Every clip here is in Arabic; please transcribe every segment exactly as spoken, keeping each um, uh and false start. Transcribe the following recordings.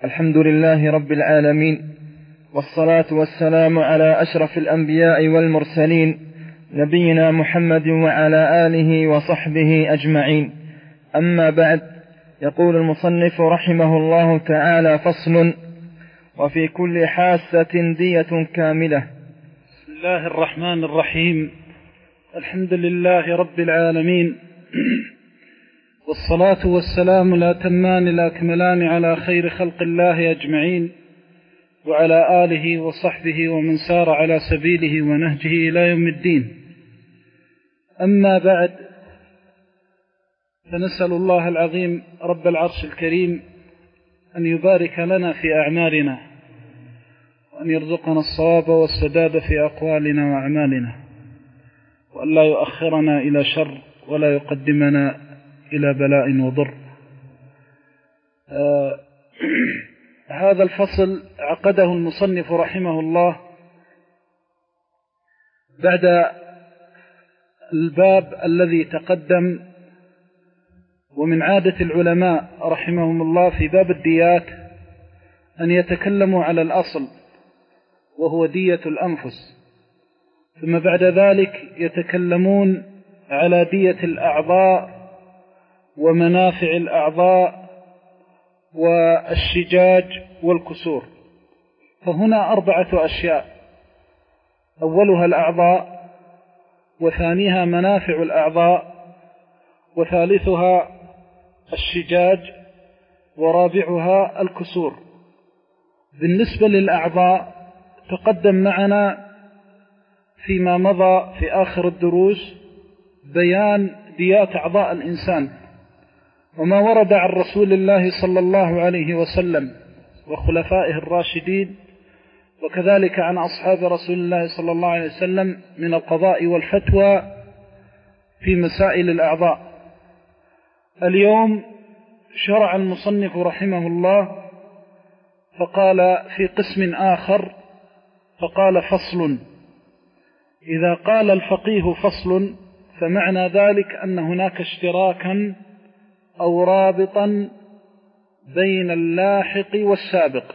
الحمد لله رب العالمين، والصلاة والسلام على أشرف الأنبياء والمرسلين، نبينا محمد وعلى آله وصحبه أجمعين. أما بعد، يقول المصنف رحمه الله تعالى: فصل: وفي كل حاسة دية كاملة. بسم الله الرحمن الرحيم. الحمد لله رب العالمين، والصلاة والسلام الأتمان الأكملان على خير خلق الله أجمعين، وعلى آله وصحبه ومن سار على سبيله ونهجه إلى يوم الدين. أما بعد، فنسأل الله العظيم رب العرش الكريم أن يبارك لنا في أعمالنا، وأن يرزقنا الصواب والسداد في أقوالنا وأعمالنا، وأن لا يؤخرنا إلى شر ولا يقدمنا إلى بلاء وضر. آه هذا الفصل عقده المصنف رحمه الله بعد الباب الذي تقدم. ومن عادة العلماء رحمهم الله في باب الديات أن يتكلموا على الأصل، وهو دية الأنفس، ثم بعد ذلك يتكلمون على دية الأعضاء ومنافع الأعضاء والشجاج والكسور. فهنا أربعة أشياء: أولها الأعضاء، وثانيها منافع الأعضاء، وثالثها الشجاج، ورابعها الكسور. بالنسبة للأعضاء تقدم معنا فيما مضى في آخر الدروس بيان ديات أعضاء الإنسان، وما ورد عن رسول الله صلى الله عليه وسلم وخلفائه الراشدين، وكذلك عن أصحاب رسول الله صلى الله عليه وسلم من القضاء والفتوى في مسائل الأعضاء. اليوم شرع المصنف رحمه الله فقال في قسم آخر، فقال: فصل. إذا قال الفقيه فصل فمعنى ذلك أن هناك اشتراكا أو رابطا بين اللاحق والسابق،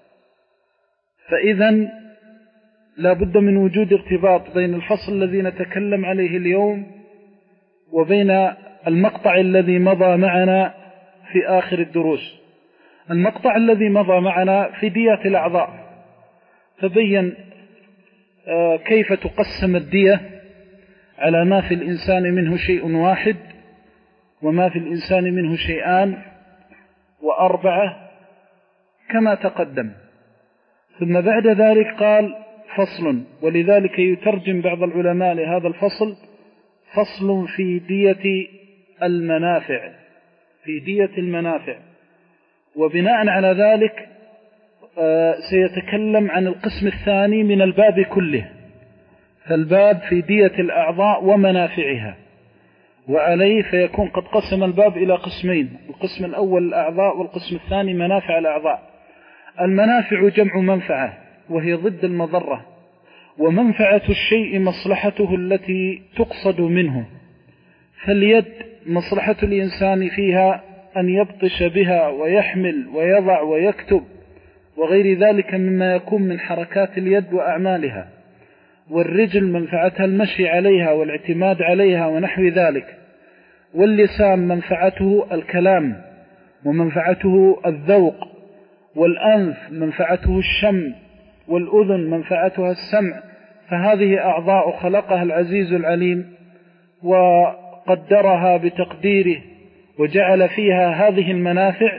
فإذن لا بد من وجود ارتباط بين الفصل الذي نتكلم عليه اليوم وبين المقطع الذي مضى معنا في آخر الدروس. المقطع الذي مضى معنا في دية الأعضاء، فبين كيف تقسم الدية على ما في الإنسان منه شيء واحد، وما في الإنسان منه شيئان وأربعة كما تقدم. ثم بعد ذلك قال: فصل. ولذلك يترجم بعض العلماء لهذا الفصل: فصل في دية المنافع، في دية المنافع. وبناء على ذلك سيتكلم عن القسم الثاني من الباب كله، فالباب في دية الأعضاء ومنافعها، وعليه فيكون قد قسم الباب إلى قسمين: القسم الأول الأعضاء، والقسم الثاني منافع الأعضاء. المنافع جمع منفعة، وهي ضد المضرة، ومنفعة الشيء مصلحته التي تقصد منه. فاليد مصلحة الإنسان فيها أن يبطش بها ويحمل ويضع ويكتب وغير ذلك مما يكون من حركات اليد وأعمالها. والرجل منفعتها المشي عليها والاعتماد عليها ونحو ذلك. واللسان منفعته الكلام ومنفعته الذوق. والأنف منفعته الشم، والأذن منفعتها السمع. فهذه أعضاء خلقها العزيز العليم وقدرها بتقديره، وجعل فيها هذه المنافع.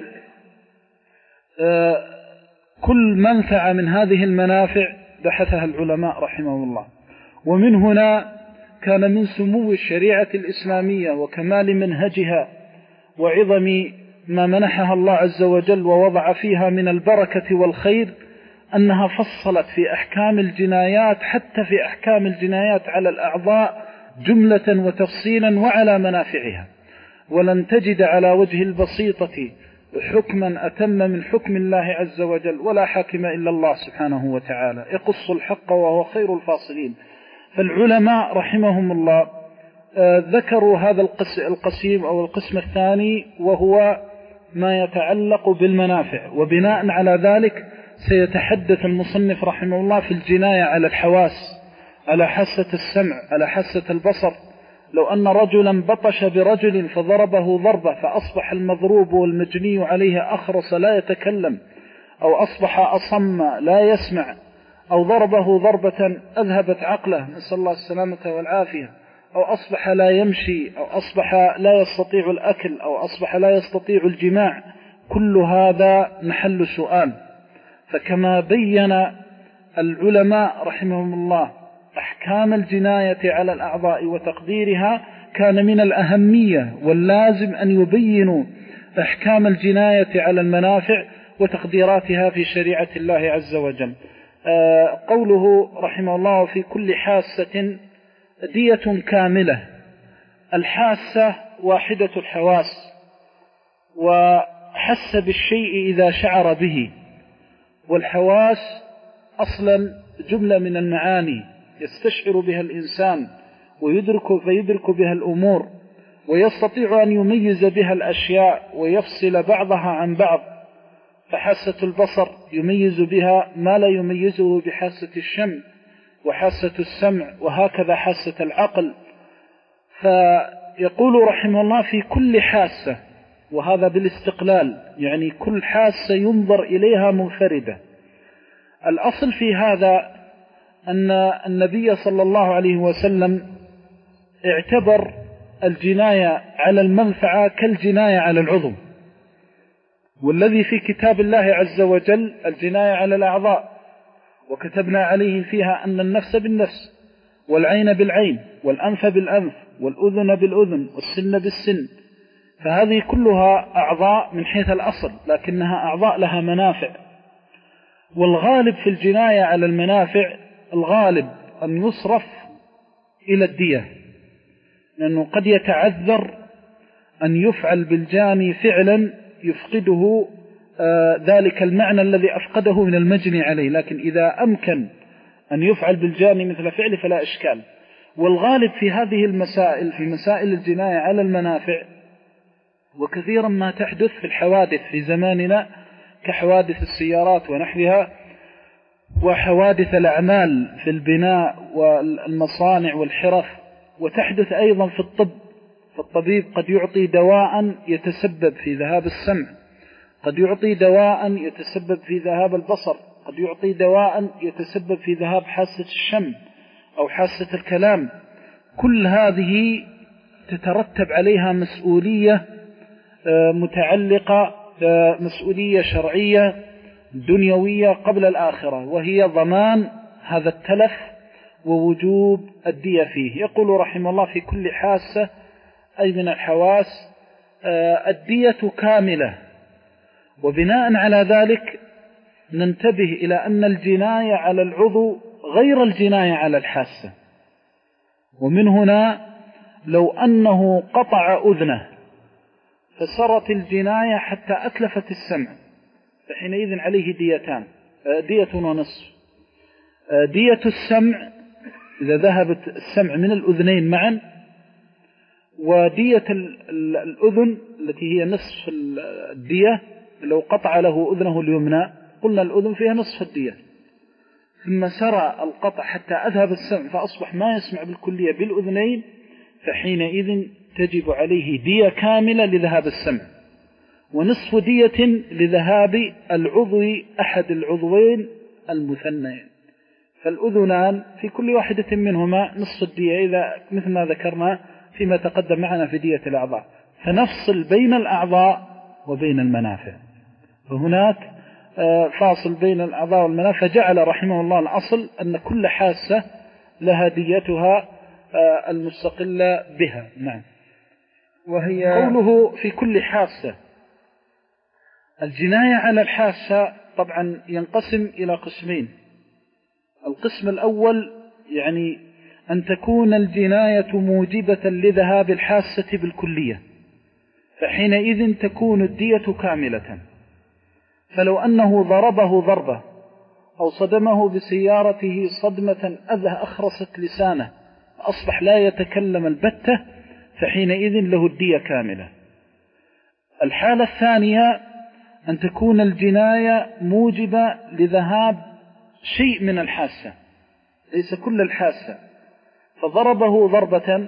كل منفعة من هذه المنافع بحثها العلماء رحمه الله. ومن هنا كان من سمو الشريعة الإسلامية وكمال منهجها وعظم ما منحها الله عز وجل ووضع فيها من البركة والخير أنها فصلت في أحكام الجنايات، حتى في أحكام الجنايات على الأعضاء جملة وتفصيلا وعلى منافعها. ولن تجد على وجه البسيطة حكما أتم من حكم الله عز وجل، ولا حاكم إلا الله سبحانه وتعالى، يقص الحق وهو خير الفاصلين. فالعلماء رحمهم الله ذكروا هذا القسم أو القسم الثاني، وهو ما يتعلق بالمنافع. وبناء على ذلك سيتحدث المصنف رحمه الله في الجناية على الحواس، على حاسة السمع، على حاسة البصر. لو أن رجلا بطش برجل فضربه ضربة فأصبح المضروب والمجني عليه أخرس لا يتكلم، أو أصبح أصم لا يسمع، أو ضربه ضربة أذهبت عقله، نسأل الله السلامة والعافية، أو أصبح لا يمشي، أو أصبح لا يستطيع الأكل، أو أصبح لا يستطيع الجماع، كل هذا محل سؤال. فكما بين العلماء رحمهم الله أحكام الجناية على الأعضاء وتقديرها، كان من الأهمية واللازم أن يبينوا أحكام الجناية على المنافع وتقديراتها في شريعة الله عز وجل. آه قوله رحمه الله في كل حاسة دية كاملة. الحاسة واحدة الحواس، وحس بالشيء إذا شعر به، والحواس أصلا جملة من المعاني يستشعر بها الإنسان ويدرك فيدرك بها الأمور، ويستطيع أن يميز بها الأشياء ويفصل بعضها عن بعض. فحاسة البصر يميز بها ما لا يميزه بحاسة الشم وحاسة السمع، وهكذا حاسة العقل. فيقول رحمه الله في كل حاسة، وهذا بالاستقلال، يعني كل حاسة ينظر إليها منفردة. الأصل في هذا أن النبي صلى الله عليه وسلم اعتبر الجناية على المنفعة كالجناية على العضو، والذي في كتاب الله عز وجل الجناية على الأعضاء، وكتبنا عليه فيها أن النفس بالنفس، والعين بالعين، والأنف بالأنف، والأذن بالأذن، والسن بالسن. فهذه كلها أعضاء من حيث الأصل، لكنها أعضاء لها منافع. والغالب في الجناية على المنافع الغالب أن يصرف إلى الدية، لأنه قد يتعذر أن يفعل بالجاني فعلا يفقده آه ذلك المعنى الذي أفقده من المجني عليه، لكن إذا أمكن أن يفعل بالجاني مثل فعله فلا إشكال. والغالب في هذه المسائل، في مسائل الجناية على المنافع، وكثيرا ما تحدث في الحوادث في زماننا كحوادث السيارات ونحوها، وحوادث الأعمال في البناء والمصانع والحرف، وتحدث أيضا في الطب. فالطبيب قد يعطي دواء يتسبب في ذهاب السمع، قد يعطي دواء يتسبب في ذهاب البصر، قد يعطي دواء يتسبب في ذهاب حاسة الشم أو حاسة الكلام. كل هذه تترتب عليها مسؤولية متعلقة مسؤولية شرعية دنيوية قبل الآخرة، وهي ضمان هذا التلف ووجوب الدية فيه. يقول رحمه الله في كل حاسة أي من الحواس الدية كاملة. وبناء على ذلك ننتبه إلى أن الجناية على العضو غير الجناية على الحاسة. ومن هنا لو أنه قطع أذنه فسرت الجناية حتى أتلفت السمع، فحينئذ عليه ديتان، دية ونصف. دية السمع إذا ذهبت السمع من الأذنين معا، ودية الأذن التي هي نصف الدية لو قطع له أذنه اليمنى، قلنا الأذن فيها نصف الدية، ثم سرى القطع حتى أذهب السمع فأصبح ما يسمع بالكلية بالأذنين، فحينئذ تجب عليه دية كاملة لذهاب السمع، ونصف دية لذهاب العضو أحد العضوين المثنين. فالأذنان في كل واحدة منهما نصف الدية، إذا مثل ما ذكرنا فيما تقدم معنا في دية الأعضاء. فنفصل بين الأعضاء وبين المنافع، فهناك فاصل بين الأعضاء والمنافع. جعل رحمه الله الأصل أن كل حاسة لها ديتها المستقلة بها. نعم. وهي قوله في كل حاسة، الجناية على الحاسة طبعا ينقسم إلى قسمين. القسم الأول يعني أن تكون الجناية موجبة لذهاب الحاسة بالكلية، فحينئذ تكون الدية كاملة. فلو أنه ضربه ضربة أو صدمه بسيارته صدمة أذى أخرست لسانه أصبح لا يتكلم البتة، فحينئذ له الدية كاملة. الحالة الثانية أن تكون الجناية موجبة لذهاب شيء من الحاسة ليس كل الحاسة، فضربه ضربة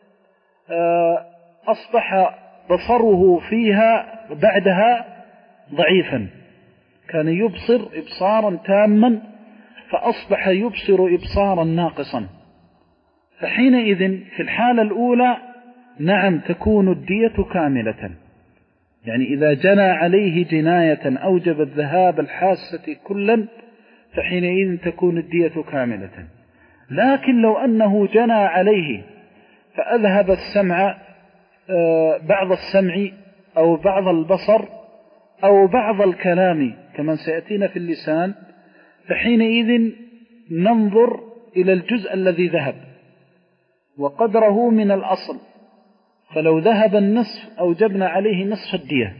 أصبح بصره فيها بعدها ضعيفا، كان يبصر إبصارا تاما فأصبح يبصر إبصارا ناقصا، فحينئذ في الحالة الأولى نعم تكون الدية كاملة، يعني إذا جنى عليه جناية أوجبت ذهاب الحاسة كلا فحينئذ تكون الدية كاملة. لكن لو أنه جنى عليه فأذهب السمع بعض السمع أو بعض البصر أو بعض الكلام كما سيأتينا في اللسان، فحينئذ ننظر إلى الجزء الذي ذهب وقدره من الأصل، فلو ذهب النصف أوجبنا عليه نصف الدية،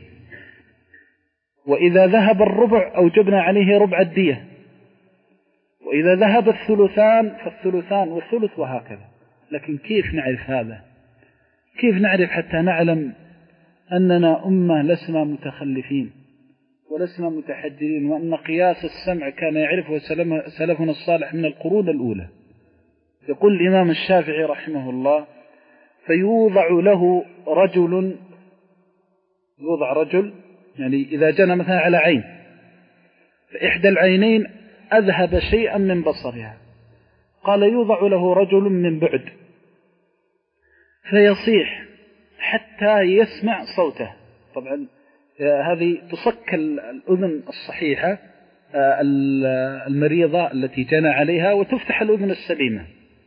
وإذا ذهب الربع أوجبنا عليه ربع الدية، وإذا ذهب الثلثان فالثلثان والثلث وهكذا. لكن كيف نعرف هذا؟ كيف نعرف حتى نعلم أننا أمة لسنا متخلفين ولسنا متحجرين، وأن قياس السمع كان يعرفه سلفنا الصالح من القرون الأولى؟ يقول الإمام الشافعي رحمه الله: فيوضع له رجل، يوضع رجل يعني إذا جنى مثلا على عين فإحدى العينين أذهب شيئا من بصرها، قال يوضع له رجل من بعد فيصيح حتى يسمع صوته. طبعا هذه تصك الأذن الصحيحة المريضة التي جنى عليها وتفتح الأذن السليمة،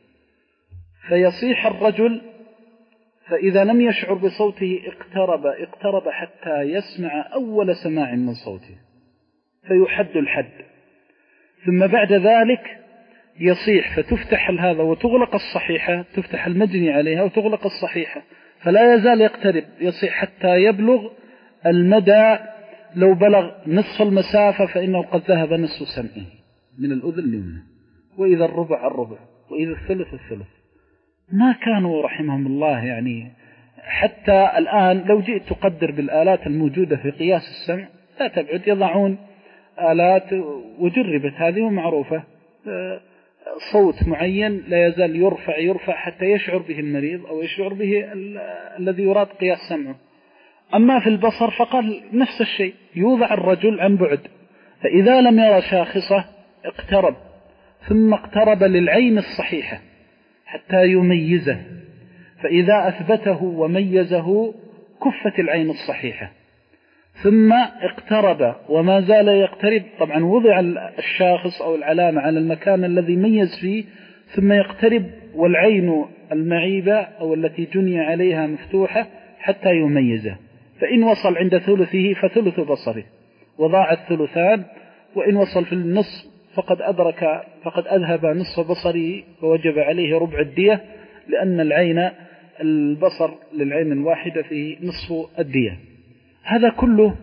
فيصيح الرجل، فإذا لم يشعر بصوته اقترب اقترب حتى يسمع أول سماع من صوته فيحد الحد، ثم بعد ذلك يصيح فتفتح هذا وتغلق الصحيحة، تفتح المجني عليها وتغلق الصحيحة، فلا يزال يقترب يصيح حتى يبلغ المدى، لو بلغ نصف المسافة فإنه قد ذهب نصف سمعه من الأذن اليمنى، وإذا الربع الربع، وإذا الثلث الثلث. ما كانوا رحمهم الله يعني حتى الآن لو جئت تقدر بالآلات الموجودة في قياس السمع لا تبعد، يضعون آلات وجربت هذه ومعروفة، صوت معين لا يزال يرفع يرفع حتى يشعر به المريض أو يشعر به الذي يراد قياس سمعه. أما في البصر فقال نفس الشيء، يوضع الرجل عن بعد، فإذا لم يرى شاخصة اقترب، ثم اقترب للعين الصحيحة حتى يميزه، فإذا أثبته وميزه كفت العين الصحيحة، ثم اقترب وما زال يقترب، طبعا وضع الشاخص أو العلامة على المكان الذي ميز فيه، ثم يقترب والعين المعيبة أو التي جني عليها مفتوحة حتى يميزه، فإن وصل عند ثلثه فثلث بصره وضاع الثلثان، وإن وصل في النصف فقد أدرك فقد أذهب نصف بصره فوجب عليه ربع الدية، لأن العين البصر للعين الواحدة فيه نصف الدية. هذا كله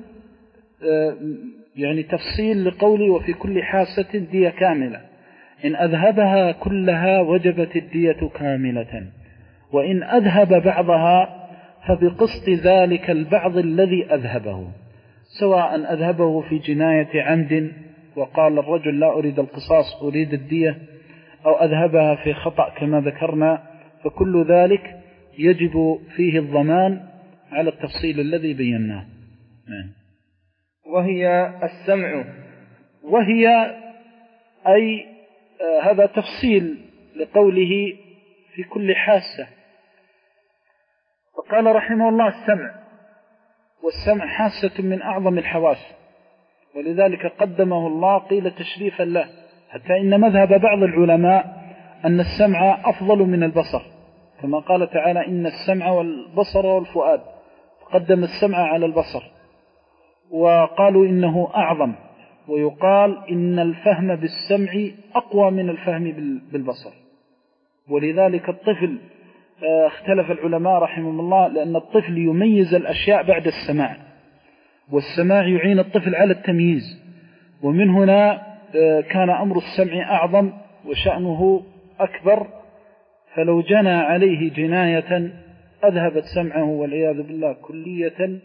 يعني تفصيل لقولي وفي كل حاسة دية كاملة، إن أذهبها كلها وجبت الدية كاملة، وإن أذهب بعضها فبقسط ذلك البعض الذي أذهبه، سواء أذهبه في جناية عمد وقال الرجل لا أريد القصاص أريد الدية، أو أذهبها في خطأ كما ذكرنا، فكل ذلك يجب فيه الضمان على التفصيل الذي بيناه. وهي السمع، وهي أي آه هذا تفصيل لقوله في كل حاسة، فقال رحمه الله السمع، والسمع حاسة من أعظم الحواس، ولذلك قدمه الله قيل تشريفا له، حتى إن مذهب بعض العلماء أن السمع أفضل من البصر، كما قال تعالى إن السمع والبصر والفؤاد، قدم السمع على البصر، وقالوا إنه أعظم، ويقال إن الفهم بالسمع أقوى من الفهم بالبصر. ولذلك الطفل اختلف العلماء رحمهم الله، لأن الطفل يميز الأشياء بعد السماع، والسماع يعين الطفل على التمييز، ومن هنا كان أمر السمع أعظم وشأنه أكبر، فلو جنى عليه جناية أذهبت سمعه والعياذ بالله كلية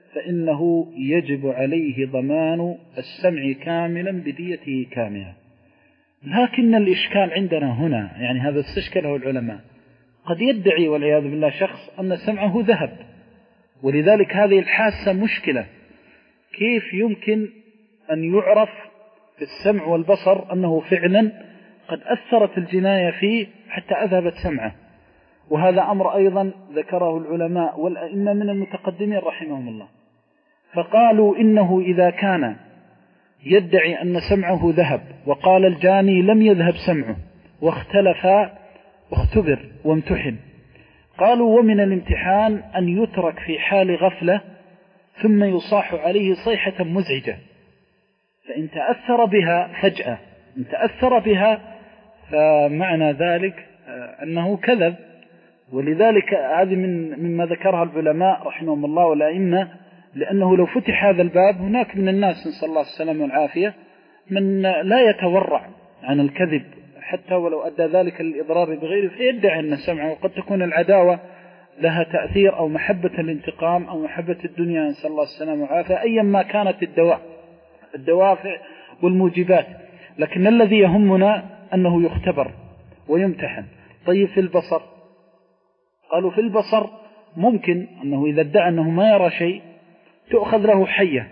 فإنه يجب عليه ضمان السمع كاملا بديته كاملة. لكن الإشكال عندنا هنا، يعني هذا استشكله العلماء، قد يدعي والعياذ بالله شخص أن سمعه ذهب، ولذلك هذه الحاسة مشكلة. كيف يمكن أن يعرف في السمع والبصر أنه فعلا قد أثرت الجناية فيه حتى أذهبت سمعه؟ وهذا أمر أيضا ذكره العلماء والأئمة من المتقدمين رحمهم الله، فقالوا إنه إذا كان يدعي أن سمعه ذهب وقال الجاني لم يذهب سمعه واختلف واختبر وامتحن، قالوا ومن الامتحان أن يترك في حال غفلة ثم يصاح عليه صيحة مزعجة، فإن تأثر بها فجأة إن تأثر بها فمعنى ذلك أنه كذب. ولذلك هذه من مما ذكرها العلماء رحمهم الله والأئمة، لأنه لو فتح هذا الباب هناك من الناس نسأل الله السلامة والعافية من لا يتورع عن الكذب حتى ولو أدى ذلك للإضرار بغيره، فيدعي أن سمعه، وقد تكون العداوة لها تأثير أو محبة الانتقام أو محبة الدنيا نسأل الله السلامة والعافية، أيا ما كانت الدواء الدوافع والموجبات. لكن الذي يهمنا أنه يختبر ويمتحن. طيب في البصر، قالوا في البصر ممكن أنه إذا ادعى أنه ما يرى شيء تؤخذ له حية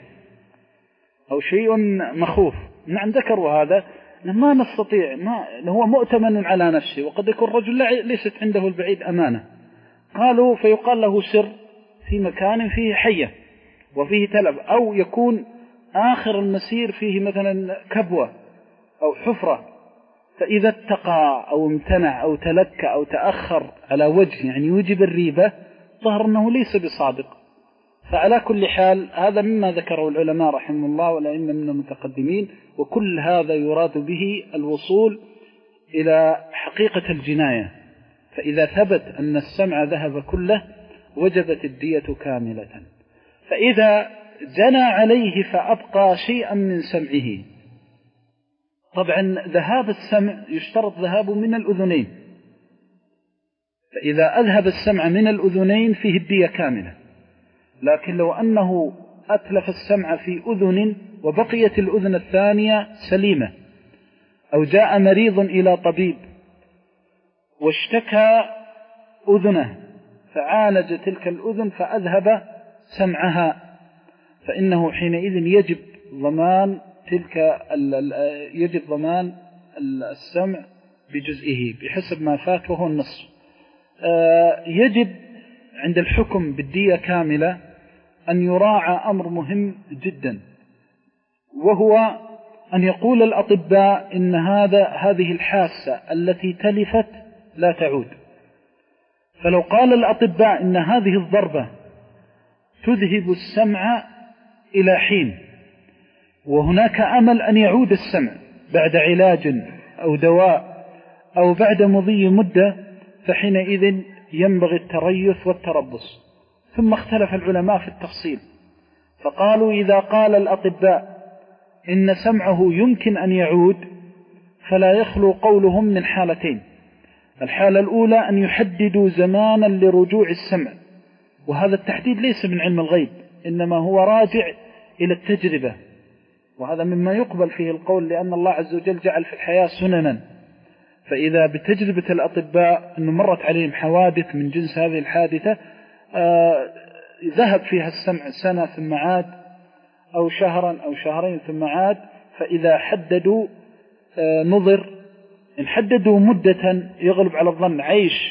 أو شيء مخوف. نعم ذكروا هذا، ما نستطيع، ما هو مؤتمن على نفسه، وقد يكون الرجل ليست عنده البعيد أمانة. قالوا فيقال له سر في مكان فيه حية وفيه تلف، أو يكون آخر المسير فيه مثلا كبوة أو حفرة، فإذا اتقى أو امتنع أو تلكى أو تأخر على وجه يعني يوجب الريبة ظهر أنه ليس بصادق. فعلى كل حال هذا مما ذكره العلماء رحمه الله والأئمة من المتقدمين، وكل هذا يراد به الوصول إلى حقيقة الجناية. فإذا ثبت أن السمع ذهب كله وجبت الدية كاملة. فإذا جنى عليه فأبقى شيئا من سمعه، طبعا ذهاب السمع يشترط ذهابه من الأذنين، فإذا أذهب السمع من الأذنين فيه الدية كاملة. لكن لو أنه أتلف السمع في أذن وبقيت الأذن الثانية سليمة، أو جاء مريض إلى طبيب واشتكى أذنه فعالج تلك الأذن فأذهب سمعها، فإنه حينئذ يجب ضمان تلك يجب ضمان السمع بجزئه بحسب ما فات وهو النصف. يجب عند الحكم بالدية كاملة أن يراعى أمر مهم جدا، وهو أن يقول الأطباء إن هذا هذه الحاسة التي تلفت لا تعود. فلو قال الأطباء إن هذه الضربة تذهب السمع إلى حين، وهناك أمل أن يعود السمع بعد علاج أو دواء أو بعد مضي مدة، فحينئذ ينبغي التريث والتربص. ثم اختلف العلماء في التفصيل، فقالوا إذا قال الأطباء إن سمعه يمكن أن يعود فلا يخلو قولهم من حالتين. الحالة الأولى أن يحددوا زمانا لرجوع السمع، وهذا التحديد ليس من علم الغيب، إنما هو راجع إلى التجربة، وهذا مما يقبل فيه القول، لأن الله عز وجل جعل في الحياة سننا. فإذا بتجربة الأطباء أنه مرت عليهم حوادث من جنس هذه الحادثة آه ذهب فيها السمع سنة ثم عاد، أو شهرا أو شهرين ثم عاد، فإذا حددوا آه نظر، إن حددوا مدة يغلب على الظن عيش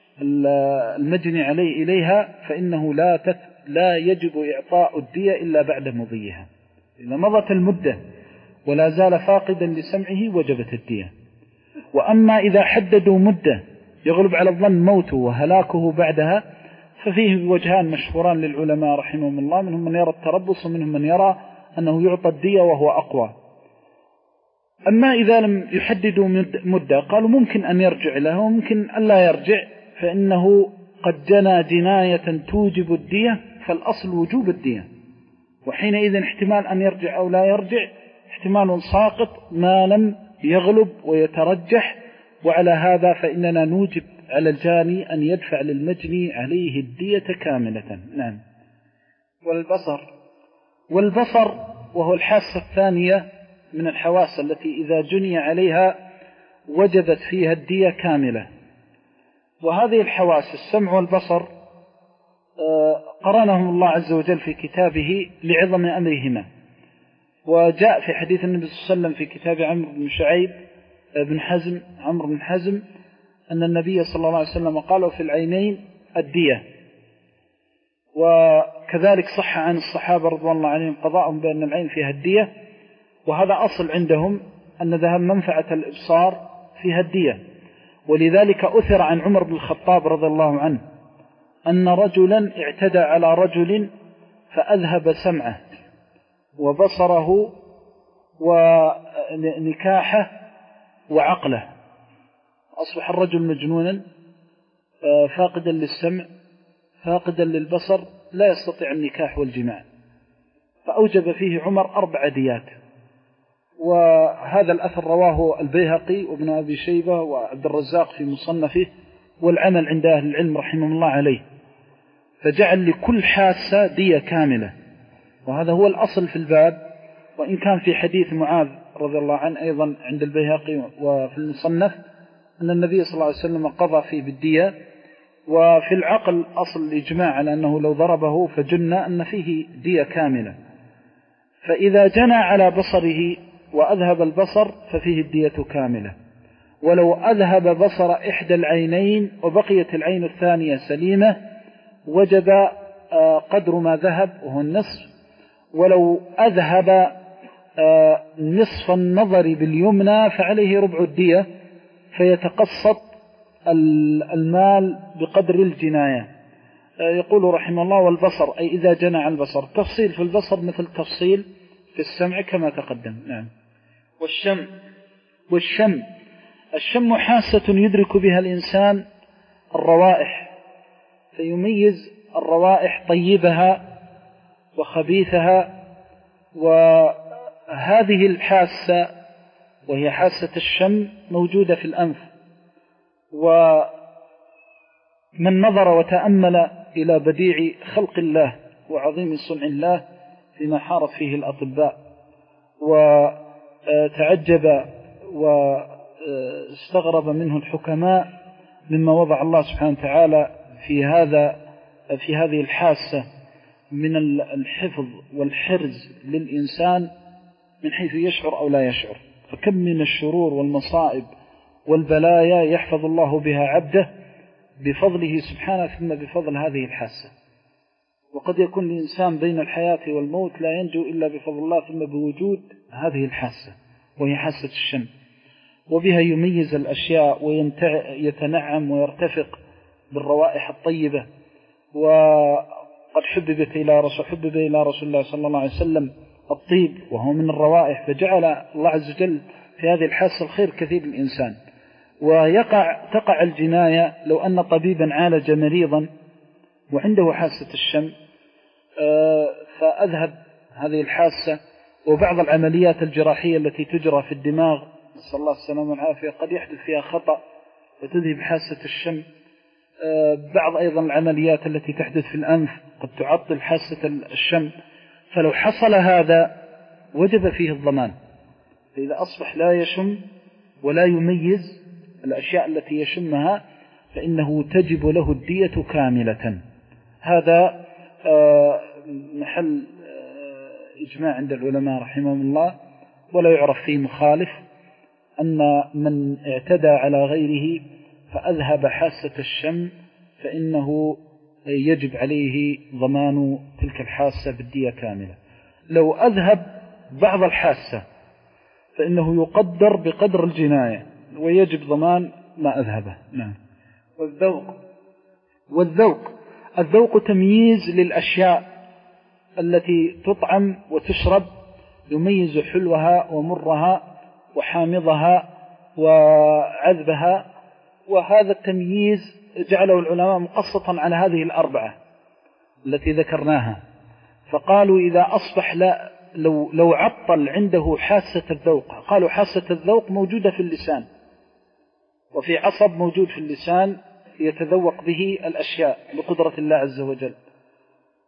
المجني عليه إليها، فإنه لا, تت لا يجب إعطاء الدية إلا بعد مضيها. إذا مضت المدة ولا زال فاقدا لسمعه وجبت الدية. وأما إذا حددوا مدة يغلب على الظن موته وهلاكه بعدها، ففيه وجهان مشهوران للعلماء رحمهم الله، منهم من يرى التربص ومنهم من يرى أنه يعطى الدية وهو أقوى. أما إذا لم يحددوا مدة قالوا ممكن أن يرجع له وممكن أن لا يرجع، فإنه قد جنى جناية توجب الدية، فالأصل وجوب الدية، وحينئذ احتمال أن يرجع أو لا يرجع احتمال ساقط ما لم يغلب ويترجح. وعلى هذا فإننا نوجب على الجاني أن يدفع للمجني عليه الدية كاملة. نعم. والبصر والبصر وهو الحاسة الثانية من الحواس التي إذا جني عليها وجبت فيها الدية كاملة. وهذه الحواس السمع والبصر قرنهم الله عز وجل في كتابه لعظم أمرهما. وجاء في حديث النبي صلى الله عليه وسلم في كتاب عمرو بن شعيب بن حزم عمرو بن حزم أن النبي صلى الله عليه وسلم قال في العينين الدية. وكذلك صح عن الصحابة رضوان الله عليهم قضاءهم بأن العين فيها الدية، وهذا أصل عندهم أن ذهب منفعة الإبصار فيها الدية. ولذلك أثر عن عمر بن الخطاب رضي الله عنه أن رجلا اعتدى على رجل فأذهب سمعه وبصره ونكاحه وعقله، أصبح الرجل مجنونا فاقدا للسمع فاقدا للبصر لا يستطيع النكاح والجماع، فأوجب فيه عمر أربع ديات. وهذا الأثر رواه البيهقي وابن أبي شيبة وعبد الرزاق في مصنفه، والعمل عند أهل العلم رحمه الله عليه، فجعل لكل حاسة دية كاملة. وهذا هو الأصل في الباب، وإن كان في حديث معاذ رضي الله عنه أيضا عند البيهقي وفي المصنف أن النبي صلى الله عليه وسلم قضى فيه بالدية. وفي العقل أصل الإجماع على أنه لو ضربه فجن أن فيه دية كاملة. فإذا جنى على بصره وأذهب البصر ففيه الدية كاملة. ولو أذهب بصر إحدى العينين وبقيت العين الثانية سليمة وجب قدر ما ذهب وهو النصف. ولو أذهب نصف النظر باليمنى فعليه ربع الدية، فيتقسط المال بقدر الجناية. يقول رحمه الله والبصر أي إذا جنى على البصر، تفصيل في البصر مثل تفصيل في السمع كما تقدم. نعم. والشم والشم الشم حاسة يدرك بها الإنسان الروائح، فيميز الروائح طيبها وخبيثها. وهذه الحاسة وهي حاسة الشم موجودة في الأنف، ومن نظر وتأمل إلى بديع خلق الله وعظيم صنع الله فيما حارت فيه الأطباء وتعجب واستغرب منه الحكماء مما وضع الله سبحانه وتعالى في هذا في هذه الحاسة من الحفظ والحرز للإنسان من حيث يشعر أو لا يشعر. فكم من الشرور والمصائب والبلايا يحفظ الله بها عبده بفضله سبحانه ثم بفضل هذه الحاسة. وقد يكون الإنسان بين الحياة والموت لا ينجو إلا بفضل الله ثم بوجود هذه الحاسة وهي حاسة الشم، وبها يميز الأشياء ويتنعم ويرتفق بالروائح الطيبة. وقد حببت إلى رسول حبب إلى رسول الله صلى الله عليه وسلم الطيب وهو من الروائح، فجعل الله عز وجل في هذه الحاسة الخير كثير للإنسان. ويقع تقع الجناية لو أن طبيبا عالج مريضا وعنده حاسة الشم فأذهب هذه الحاسة. وبعض العمليات الجراحية التي تجرى في الدماغ نسأل الله السلامة والعافية قد يحدث فيها خطأ وتذهب حاسة الشم. بعض أيضا العمليات التي تحدث في الأنف قد تعطل حاسة الشم. فلو حصل هذا وجب فيه الضمان. فإذا أصبح لا يشم ولا يميز الأشياء التي يشمها فإنه تجب له الدية كاملة. هذا محل إجماع عند العلماء رحمهم الله، ولا يعرف فيه مخالف أن من اعتدى على غيره فأذهب حاسة الشم فإنه يجب عليه ضمان تلك الحاسة بالدية كاملة. لو أذهب بعض الحاسة فإنه يقدر بقدر الجناية ويجب ضمان ما أذهبه. نعم. والذوق والذوق الذوق تمييز للأشياء التي تطعم وتشرب، يميز حلوها ومرها وحامضها وعذبها. وهذا التمييز جعله العلماء مقسطا على هذه الأربعة التي ذكرناها. فقالوا إذا أصبح لا لو, لو عطل عنده حاسة الذوق، قالوا حاسة الذوق موجودة في اللسان، وفي عصب موجود في اللسان يتذوق به الأشياء بقدرة الله عز وجل.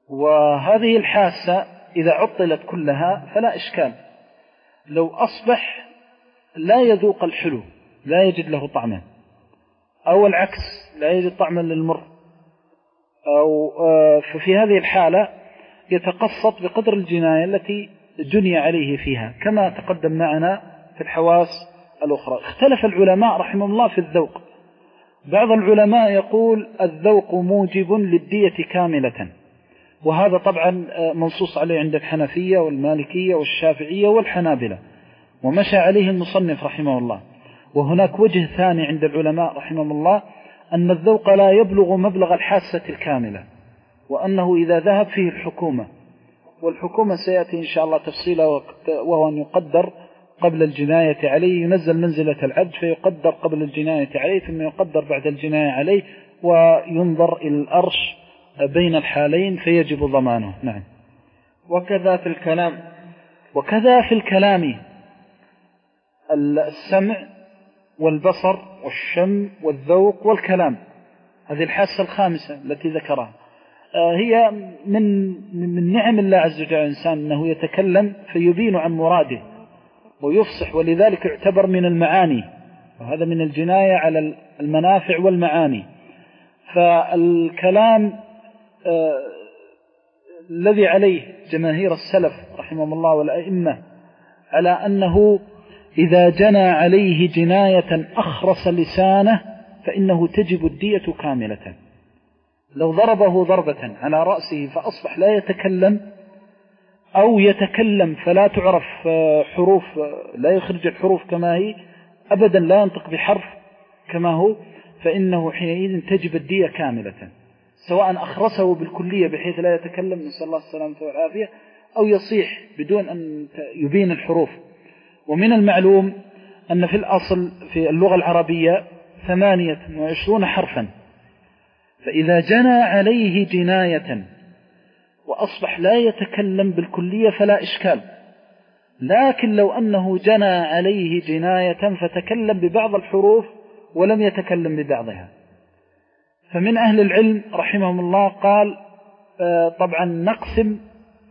وهذه الحاسة إذا عطلت كلها فلا إشكال. لو أصبح لا يذوق الحلو، لا يجد له طعما، أو العكس لا يجد طعما للمر، أو ففي هذه الحالة يتقسط بقدر الجناية التي جني عليه فيها، كما تقدم معنا في الحواس الأخرى. اختلف العلماء رحمه الله في الذوق. بعض العلماء يقول الذوق موجب للدية كاملة، وهذا طبعا منصوص عليه عند الحنفية والمالكية والشافعية والحنابلة، ومشى عليه المصنف رحمه الله. وهناك وجه ثاني عند العلماء رحمه الله أن الذوق لا يبلغ مبلغ الحاسة الكاملة، وأنه إذا ذهب فيه الحكومة، والحكومة سيأتي إن شاء الله تفصيله، وهو أن يقدر قبل الجناية عليه، ينزل منزلة العبد فيقدر قبل الجناية عليه، ثم يقدر بعد الجناية عليه، وينظر إلى الأرش بين الحالين فيجب ضمانه. نعم. وكذا في الكلام وكذا في الكلام السمع والبصر والشم والذوق والكلام، هذه الحاسة الخامسة التي ذكرها هي من من نعم الله عز وجل الإنسان أنه يتكلم فيبين عن مراده ويفصح، ولذلك يعتبر من المعاني، وهذا من الجناية على المنافع والمعاني. فالكلام آه الذي عليه جماهير السلف رحمهم الله والأئمة على أنه إذا جنى عليه جناية أخرس لسانه فإنه تجب الدية كاملة. لو ضربه ضربة على رأسه فأصبح لا يتكلم، أو يتكلم فلا تعرف حروف، لا يخرج الحروف كما هي أبدا، لا ينطق بحرف كما هو، فإنه حينئذ تجب الدية كاملة، سواء أخرسه بالكلية بحيث لا يتكلم نسأل الله السلامة والعافية، أو يصيح بدون أن يبين الحروف. ومن المعلوم أن في الأصل في اللغة العربية ثمانية وعشرون حرفا، فإذا جنى عليه جناية وأصبح لا يتكلم بالكلية فلا إشكال، لكن لو أنه جنى عليه جناية فتكلم ببعض الحروف ولم يتكلم ببعضها، فمن أهل العلم رحمهم الله قال طبعا نقسم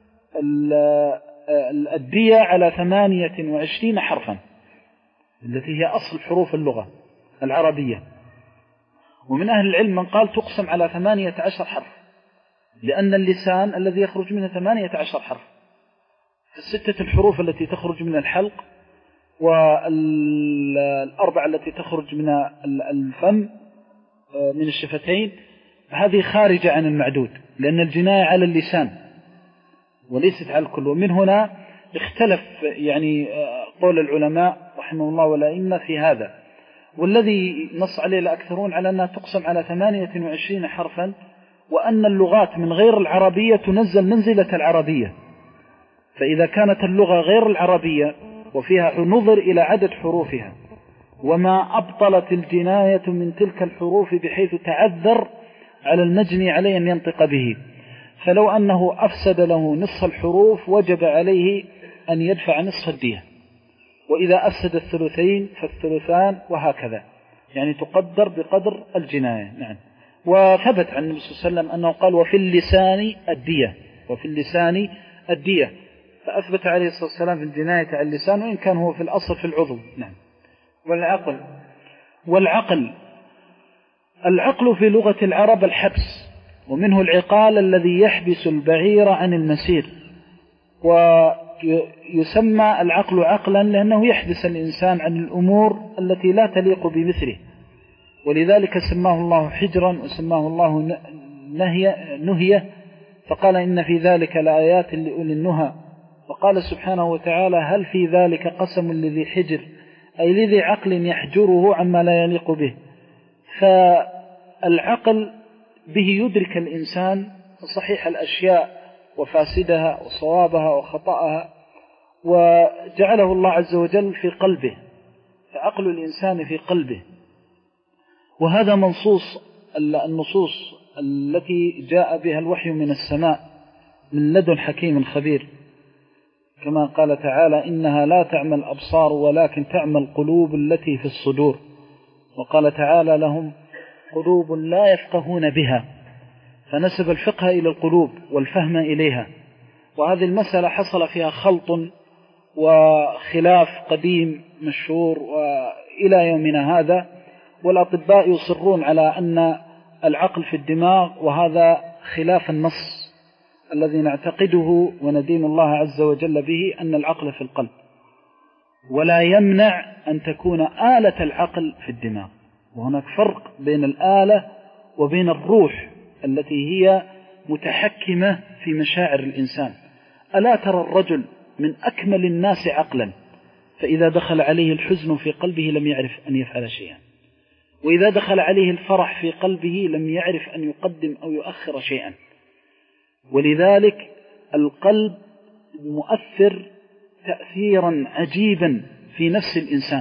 الدية على ثمانية وعشرين حرفا التي هي أصل حروف اللغة العربية. ومن أهل العلم من قال تقسم على ثمانية عشر حرف، لأن اللسان الذي يخرج منه ثمانية عشر حرف، الستة الحروف التي تخرج من الحلق والأربعة التي تخرج من الفم من الشفتين، هذه خارجة عن المعدود، لأن الجناية على اللسان وليست على الكل. ومن هنا اختلف يعني قول العلماء رحمه الله والأئمة في هذا، والذي نص عليه الأكثرون على أنها تقسم على ثمانية وعشرين حرفا، وأن اللغات من غير العربية تنزل منزلة العربية. فإذا كانت اللغة غير العربية وفيها نظر إلى عدد حروفها، وما أبطلت الجناية من تلك الحروف بحيث تعذر على المجني عليه أن ينطق به، فلو أنه أفسد له نصف الحروف وجب عليه أن يدفع نصف الدية، وإذا أفسد الثلثين فالثلثان، وهكذا، يعني تقدر بقدر الجناية. نعم. وثبت عن النبي صلى الله عليه وسلم أنه قال وفي اللسان الدية، وفي اللسان الدية، فأثبت عليه الصلاة والسلام في الجناية على اللسان، وإن كان هو في الأصل في العضو. نعم. والعقل والعقل العقل في لغة العرب الحبس، ومنه العقال الذي يحبس البعير عن المسير، ويسمى العقل عقلا لأنه يحبس الإنسان عن الأمور التي لا تليق بمثله، ولذلك سماه الله حجرا وسماه الله نهية، فقال إن في ذلك لآيات لأولي النهى. وقال سبحانه وتعالى هل في ذلك قسم لذي حجر، أي لذي عقل يحجره عما لا يليق به. فالعقل به يدرك الإنسان صحيح الأشياء وفاسدها وصوابها وخطأها، وجعله الله عز وجل في قلبه، فعقل الإنسان في قلبه. وهذا منصوص النصوص التي جاء بها الوحي من السماء من لدن حكيم خبير، كما قال تعالى إنها لا تعمى الأبصار ولكن تعمى القلوب التي في الصدور. وقال تعالى لهم قلوب لا يفقهون بها. فنسب الفقه إلى القلوب والفهم إليها. وهذه المسألة حصل فيها خلط وخلاف قديم مشهور وإلى يومنا هذا، والأطباء يصرون على أن العقل في الدماغ، وهذا خلاف النص الذي نعتقده وندين الله عز وجل به، أن العقل في القلب، ولا يمنع أن تكون آلة العقل في الدماغ. وهناك فرق بين الآلة وبين الروح التي هي متحكمة في مشاعر الإنسان. ألا ترى الرجل من أكمل الناس عقلا، فإذا دخل عليه الحزن في قلبه لم يعرف أن يفعل شيئا، وإذا دخل عليه الفرح في قلبه لم يعرف أن يقدم أو يؤخر شيئا. ولذلك القلب مؤثر تأثيرا عجيبا في نفس الإنسان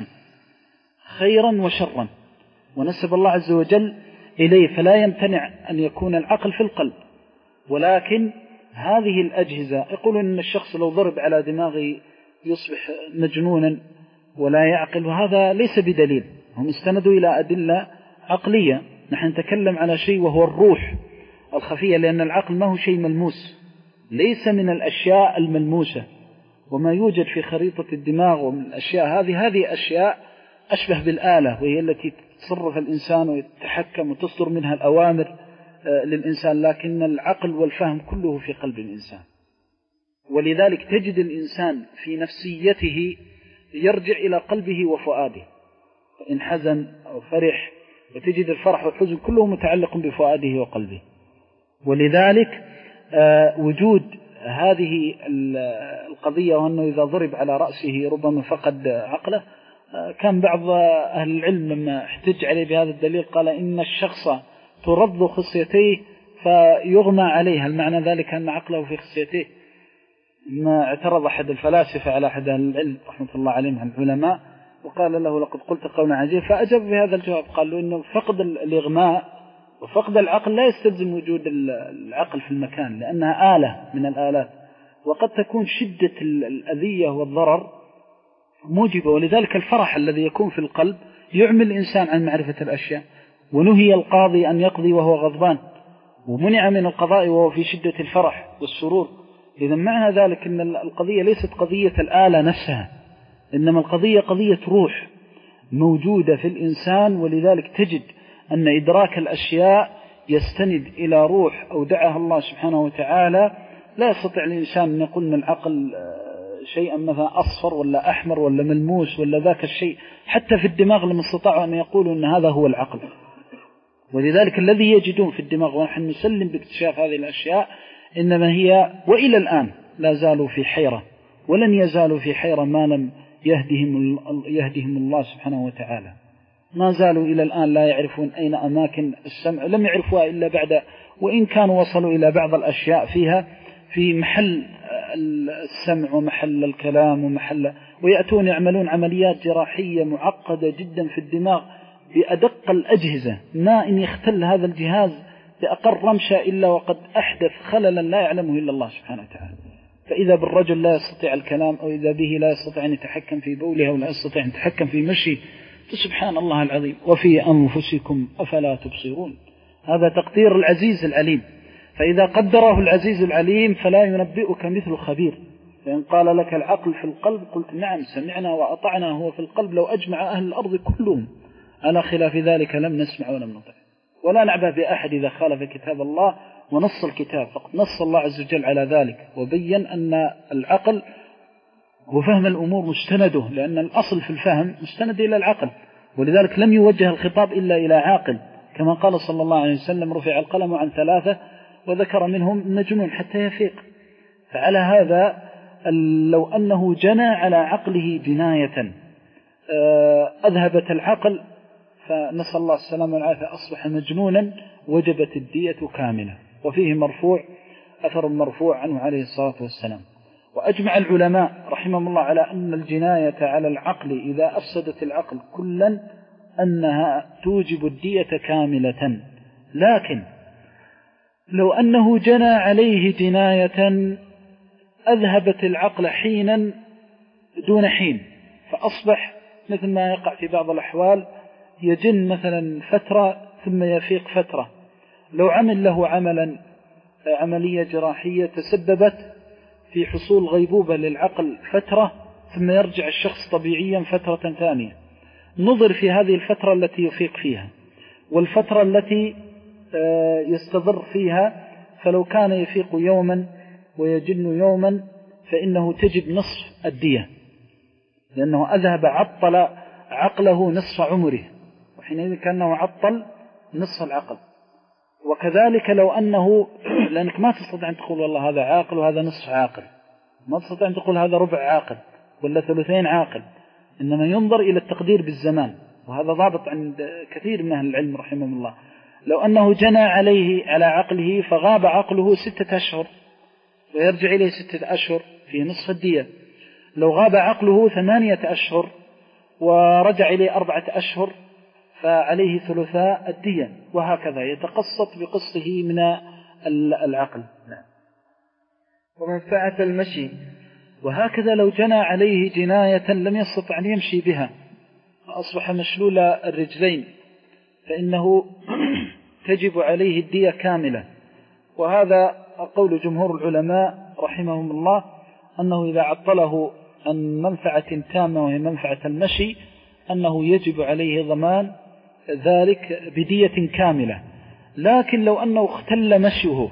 خيرا وشرا، ونسب الله عز وجل إليه، فلا يمتنع أن يكون العقل في القلب. ولكن هذه الأجهزة يقولون أن الشخص لو ضرب على دماغه يصبح مجنونا ولا يعقل، وهذا ليس بدليل. هم استندوا إلى أدلة عقلية. نحن نتكلم على شيء وهو الروح الخفية، لأن العقل ما هو شيء ملموس، ليس من الأشياء الملموسة. وما يوجد في خريطة الدماغ ومن الأشياء هذه هذه أشياء أشبه بالآلة، وهي التي تصرف الإنسان ويتحكم وتصدر منها الأوامر للإنسان، لكن العقل والفهم كله في قلب الإنسان. ولذلك تجد الإنسان في نفسيته يرجع إلى قلبه وفؤاده، إن حزن أو فرح، وتجد الفرح والحزن كله متعلق بفؤاده وقلبه. ولذلك وجود هذه القضية، وأنه إذا ضرب على رأسه ربما فقد عقله، كان بعض أهل العلم لما احتج عليه بهذا الدليل قال إن الشخص ترد خصيتيه فيغمى عليها، المعنى ذلك أن عقله في خصيتيه. ما اعترض أحد الفلاسفة على أحد أهل العلم رحمة الله عليهم عن العلماء، وقال له لقد قلت قولا عجيب، فأجاب بهذا الجواب، قال له إنه فقد الإغماء وفقد العقل لا يستلزم وجود العقل في المكان، لأنها آلة من الآلات، وقد تكون شدة الأذية والضرر موجبة. ولذلك الفرح الذي يكون في القلب يعمل الإنسان عن معرفة الأشياء. ونهي القاضي أن يقضي وهو غضبان، ومنع من القضاء وهو في شدة الفرح والسرور. إذا معنى ذلك أن القضية ليست قضية الآلة نفسها، إنما القضية قضية روح موجودة في الإنسان. ولذلك تجد أن إدراك الأشياء يستند إلى روح أودعها الله سبحانه وتعالى. لا يستطيع الإنسان أن يقول من العقل شيئا مثلا أصفر ولا أحمر ولا ملموس ولا ذاك الشيء. حتى في الدماغ لم يستطيعوا أن يقولوا أن هذا هو العقل. ولذلك الذي يجدون في الدماغ، ونحن نسلم باكتشاف هذه الأشياء، إنما هي وإلى الآن لا زالوا في حيرة، ولن يزالوا في حيرة ما لم يهدهم, يهدهم الله سبحانه وتعالى. ما زالوا إلى الآن لا يعرفون أين أماكن السمع، لم يعرفوها إلا بعد، وإن كانوا وصلوا إلى بعض الأشياء فيها في محل السمع ومحل الكلام ومحل، ويأتون يعملون عمليات جراحية معقدة جدا في الدماغ بأدق الأجهزة، ما إن يختل هذا الجهاز بأقل رمشة إلا وقد أحدث خللا لا يعلمه إلا الله سبحانه وتعالى. فإذا بالرجل لا يستطيع الكلام، أو إذا به لا يستطيع أن يتحكم في بوله، أو لا يستطيع أن يتحكم في مشي، فسبحان الله العظيم. وفي أنفسكم أفلا تبصرون. هذا تقدير العزيز العليم. فإذا قدره العزيز العليم فلا ينبئك مثل خبير. فإن قال لك العقل في القلب قلت نعم سمعنا وأطعنا، هو في القلب لو أجمع أهل الأرض كلهم على خلاف ذلك لم نسمع ولم نطع. ولا نعبه بأحد إذا خالف كتاب الله ونص الكتاب، فقد نص الله عز وجل على ذلك، وبين أن العقل وفهم الأمور مستنده، لأن الأصل في الفهم مستند إلى العقل. ولذلك لم يوجه الخطاب إلا إلى عاقل، كما قال صلى الله عليه وسلم رفع القلم عن ثلاثة وذكر منهم مجنون حتى يفيق. فعلى هذا لو أنه جنى على عقله جناية أذهبت العقل، فنسأل الله السلامة والعافية، أصبح مجنونا وجبت الدية كاملة. وفيه مرفوع أثر مرفوع عنه عليه الصلاة والسلام. وأجمع العلماء رحمهم الله على أن الجناية على العقل إذا أفسدت العقل كلا أنها توجب الدية كاملة. لكن لو أنه جنى عليه جناية أذهبت العقل حينا دون حين، فأصبح مثل ما يقع في بعض الأحوال، يجن مثلا فترة ثم يفيق فترة، لو عمل له عملا عملية جراحية تسببت في حصول غيبوبة للعقل فترة ثم يرجع الشخص طبيعيا فترة ثانية، نظر في هذه الفترة التي يفيق فيها والفترة التي يستضر فيها، فلو كان يفيق يوما ويجن يوما فإنه تجب نصف الدية، لأنه أذهب عطل عقله نصف عمره، وحينئذ كأنه عطل نصف العقل. وكذلك لو أنه لأنك ما تستطيع أن تقول والله هذا عاقل وهذا نصف عاقل، ما تستطيع أن تقول هذا ربع عاقل ولا ثلثين عاقل، إنما ينظر إلى التقدير بالزمان، وهذا ضابط عند كثير من أهل العلم رحمهم الله. لو أنه جنى عليه على عقله فغاب عقله ستة أشهر ويرجع إليه ستة أشهر في نصف الدية، لو غاب عقله ثمانية أشهر ورجع إليه أربعة أشهر فعليه ثلثاء الدية، وهكذا يتقسط بقسطه من العقل. ومنفعة المشي، وهكذا لو جنى عليه جناية لم يستطع أن يمشي بها فأصبح مشلول الرجلين فإنه تجب عليه الدية كاملة. وهذا قول جمهور العلماء رحمهم الله، أنه إذا عطله عن منفعة تامة وهي منفعة المشي أنه يجب عليه ضمان ذلك بدية كاملة. لكن لو أنه اختل مشيه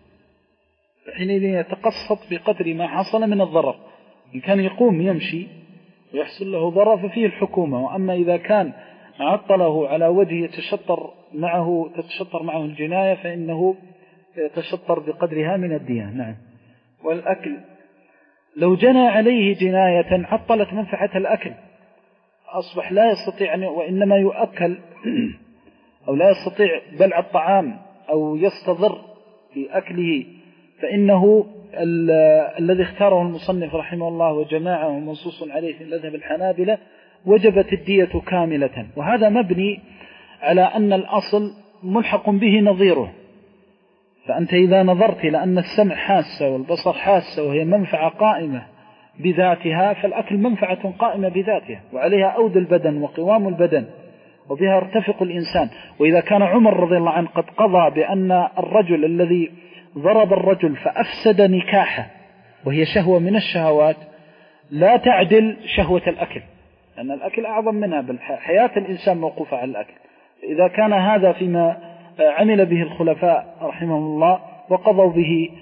حينئذ يتقسط بقدر ما حصل من الضرر. إن كان يقوم يمشي ويحصل له ضرر ففيه الحكومة، وأما إذا كان عطله على وجه يتشطر معه تتشطر معه الجناية فإنه يتشطر بقدرها من الدية. نعم. والأكل، لو جنى عليه جناية عطلت منفعة الأكل أصبح لا يستطيع أن وإنما يؤكل أو لا يستطيع بلع الطعام أو يستضر في أكله، فإنه الذي اختاره المصنف رحمه الله وجماعة ومنصوص عليه في المذهب الحنابلة وجبت الدية كاملة. وهذا مبني على أن الأصل ملحق به نظيره، فأنت إذا نظرت لأن السمع حاسة والبصر حاسة وهي منفعة قائمة بذاتها، فالأكل منفعة قائمة بذاتها وعليها أود البدن وقوام البدن وبها ارتفق الإنسان. وإذا كان عمر رضي الله عنه قد قضى بأن الرجل الذي ضرب الرجل فأفسد نكاحه وهي شهوة من الشهوات لا تعدل شهوة الأكل، لأن الأكل أعظم منها، بل حياة الإنسان موقوفة على الأكل. إذا كان هذا فيما عمل به الخلفاء رحمهم الله وقضوا به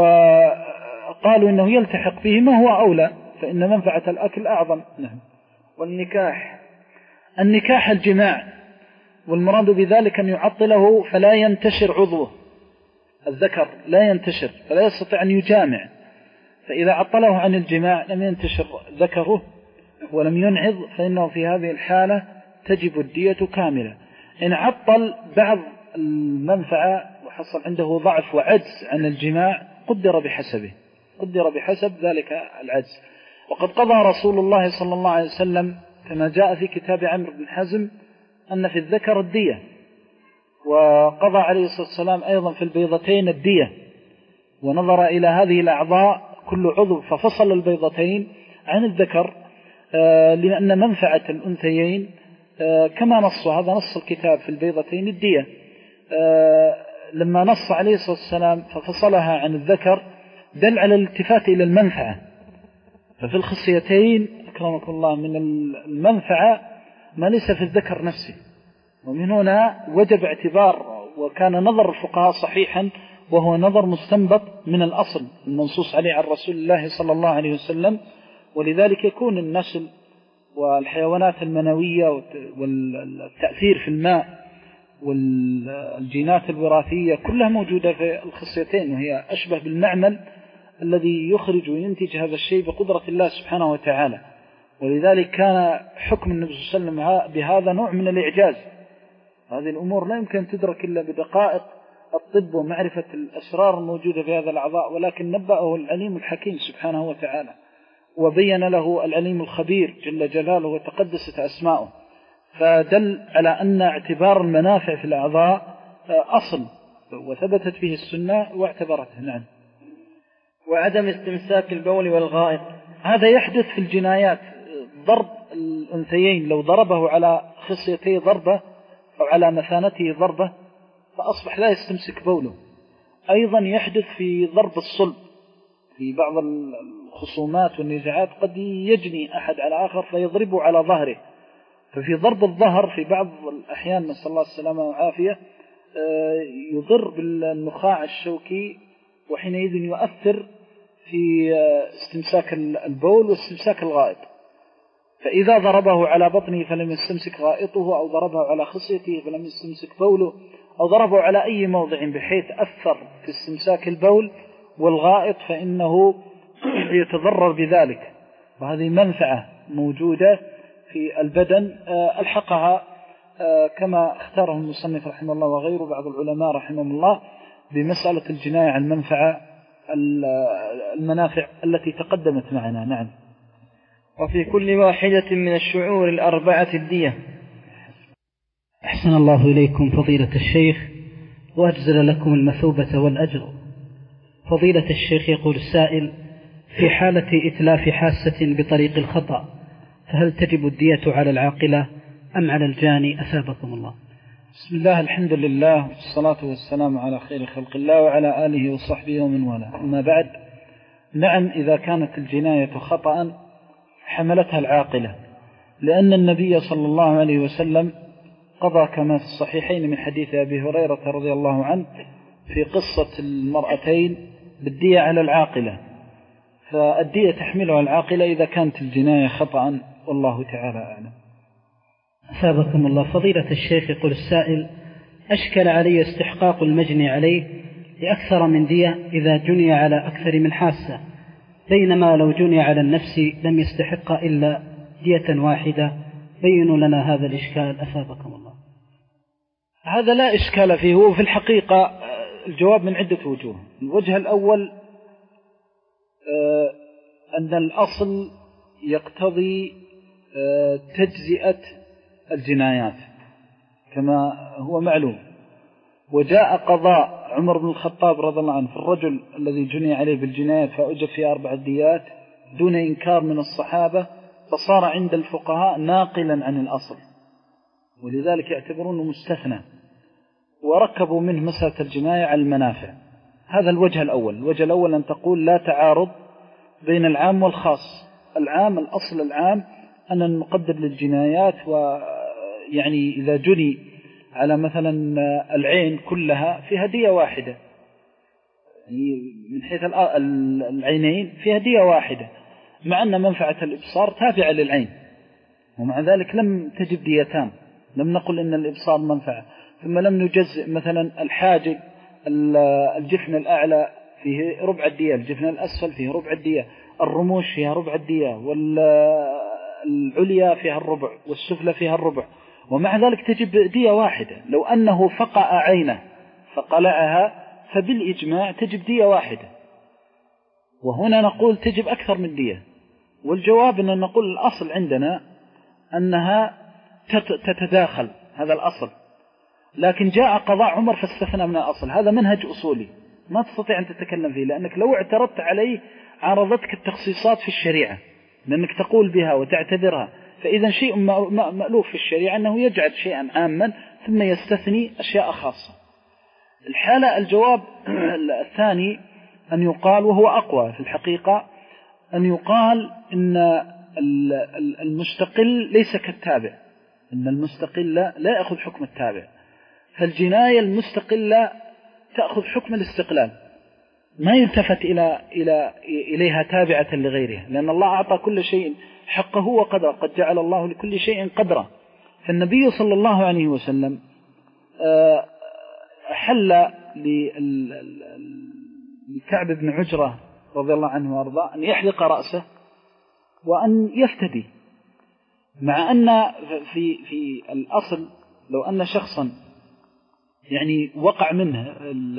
وقالوا إنه يلتحق به ما هو أولى، فإن منفعة الأكل أعظم. نعم. والنكاح، النكاح الجماع، والمراد بذلك أن يعطله فلا ينتشر عضوه، الذكر لا ينتشر فلا يستطيع أن يجامع، فإذا عطله عن الجماع لم ينتشر ذكره ولم ينعض فإنه في هذه الحالة تجب الدية كاملة. إن عطل بعض المنفعة وحصل عنده ضعف وعجز عن الجماع قدر بحسبه، قدر بحسب ذلك العجز. وقد قضى رسول الله صلى الله عليه وسلم كما جاء في كتاب عمرو بن حزم أن في الذكر الدية، وقضى عليه الصلاة والسلام أيضا في البيضتين الدية، ونظر إلى هذه الأعضاء كل عضو ففصل البيضتين عن الذكر لأن منفعة الأنثيين كما نص هذا نص الكتاب في البيضتين الدية، لما نص عليه الصلاة والسلام ففصلها عن الذكر دل على الالتفات إلى المنفعة. ففي الخصيتين أكرمكم الله من المنفعة ما ليس في الذكر نفسه، ومن هنا وجب اعتبار وكان نظر الفقهاء صحيحا وهو نظر مستنبط من الأصل المنصوص عليه عن رسول الله صلى الله عليه وسلم. ولذلك يكون النسل والحيوانات المنوية والتأثير في الماء والجينات الوراثية كلها موجودة في الخصيتين، وهي أشبه بالمعمل الذي يخرج وينتج هذا الشيء بقدرة الله سبحانه وتعالى. ولذلك كان حكم النبي صلى الله عليه وسلم بهذا نوع من الإعجاز. هذه الأمور لا يمكن تدرك إلا بدقائق الطب ومعرفة الأسرار الموجودة في هذا الأعضاء، ولكن نبأه العليم الحكيم سبحانه وتعالى وبين له العليم الخبير جل جلاله وتقدست أسماؤه، فدل على أن اعتبار المنافع في الأعضاء أصل وثبتت به السنة واعتبرته. نعم. وعدم استمساك البول والغائط، هذا يحدث في الجنايات. ضرب الأنثيين لو ضربه على خصيته ضربة أو على مثانته ضربة فأصبح لا يستمسك بوله. أيضا يحدث في ضرب الصلب، في بعض الخصومات والنزاعات قد يجني أحد على آخر فيضربه على ظهره، ففي ضرب الظهر في بعض الأحيان نسأل الله السلامة والعافية يضر بالنخاع الشوكي، وحينئذ يؤثر في استمساك البول واستمساك الغائط. فإذا ضربه على بطنه فلم يستمسك غائطه، أو ضربه على خصيته فلم يستمسك بوله، أو ضربه على أي موضع بحيث أثر في استمساك البول والغائط، فإنه يتضرر بذلك. وهذه منفعة موجودة في البدن ألحقها كما اختاره المصنف رحمه الله وغيره بعض العلماء رحمه الله بمسألة الجناية عن المنفعة المنافع التي تقدمت معنا. نعم. وفي كل واحدة من الشعور الأربعة الدية. أحسن الله إليكم فضيلة الشيخ وأجزل لكم المثوبة والأجر. فضيلة الشيخ يقول السائل: في حالة إتلاف حاسة بطريق الخطأ فهل تجب الدية على العاقلة أم على الجاني؟ أثابكم الله. بسم الله، الحمد لله والصلاة والسلام على خير خلق الله وعلى آله وصحبه ومن والاه. أما بعد، نعم، إذا كانت الجناية خطأ حملتها العاقلة، لأن النبي صلى الله عليه وسلم قضى كما في الصحيحين من حديث أبي هريرة رضي الله عنه في قصة المرأتين بالدية على العاقلة، فالدية تحملها العاقلة إذا كانت الجناية خطأ، والله تعالى أعلم. أثابكم الله. فضيلة الشيخ يقول السائل: أشكل علي استحقاق المجني عليه لأكثر من دية إذا جني على أكثر من حاسة، بينما لو جني على النفس لم يستحق إلا دية واحدة. بينوا لنا هذا الإشكال أثابكم الله. هذا لا إشكال فيه، وفي الحقيقة الجواب من عدة وجوه. الوجه الأول أن الأصل يقتضي تجزئة الجنايات كما هو معلوم، وجاء قضاء عمر بن الخطاب رضي الله عنه في الرجل الذي جني عليه بالجنايات فأوجب فيه أربع ديات دون إنكار من الصحابة، فصار عند الفقهاء ناقلا عن الأصل، ولذلك يعتبرونه مستثنى، وركبوا منه مسألة الجناية على المنافع. هذا الوجه الأول. الوجه الأول أن تقول لا تعارض بين العام والخاص. العام، الأصل العام أن نقدر للجنايات، ويعني إذا جني على مثلا العين كلها فيها دية واحدة، يعني من حيث العينين فيها دية واحدة، مع أن منفعة الإبصار تابعة للعين، ومع ذلك لم تجب ديتان. لم نقل إن الإبصار منفعة. ثم لم نجزئ مثلا الحاجب، الجفن الأعلى فيه ربع الدية، الجفن الأسفل فيه ربع الدية، الرموش فيها ربع الدية، والعليا فيها الربع، والسفلى فيها الربع، ومع ذلك تجب دية واحدة. لو أنه فقع عينه فقلعها فبالإجماع تجب دية واحدة، وهنا نقول تجب أكثر من دية. والجواب أن نقول الأصل عندنا أنها تتداخل، هذا الأصل، لكن جاء قضاء عمر فاستثنى من الأصل. هذا منهج أصولي ما تستطيع أن تتكلم فيه، لأنك لو اعترضت عليه عارضتك التخصيصات في الشريعة، لأنك تقول بها وتعتبرها. فإذا شيء مألوف في الشريعة أنه يجعل شيئا عاما ثم يستثني أشياء خاصة. الحالة الجواب الثاني أن يقال، وهو أقوى في الحقيقة، أن يقال إن المستقل ليس كالتابع، إن المستقل لا يأخذ حكم التابع، فالجناية المستقلة تأخذ حكم الاستقلال، ما يلتفت إلى إلى إليها تابعة لغيرها، لأن الله أعطى كل شيء حقه وقدره، قد جعل الله لكل شيء قدره. فالنبي صلى الله عليه وسلم أحل لكعب بن عجرة رضي الله عنه وارضاه أن يحلق رأسه وأن يفتدي، مع أن في في الأصل لو أن شخصا يعني وقع منه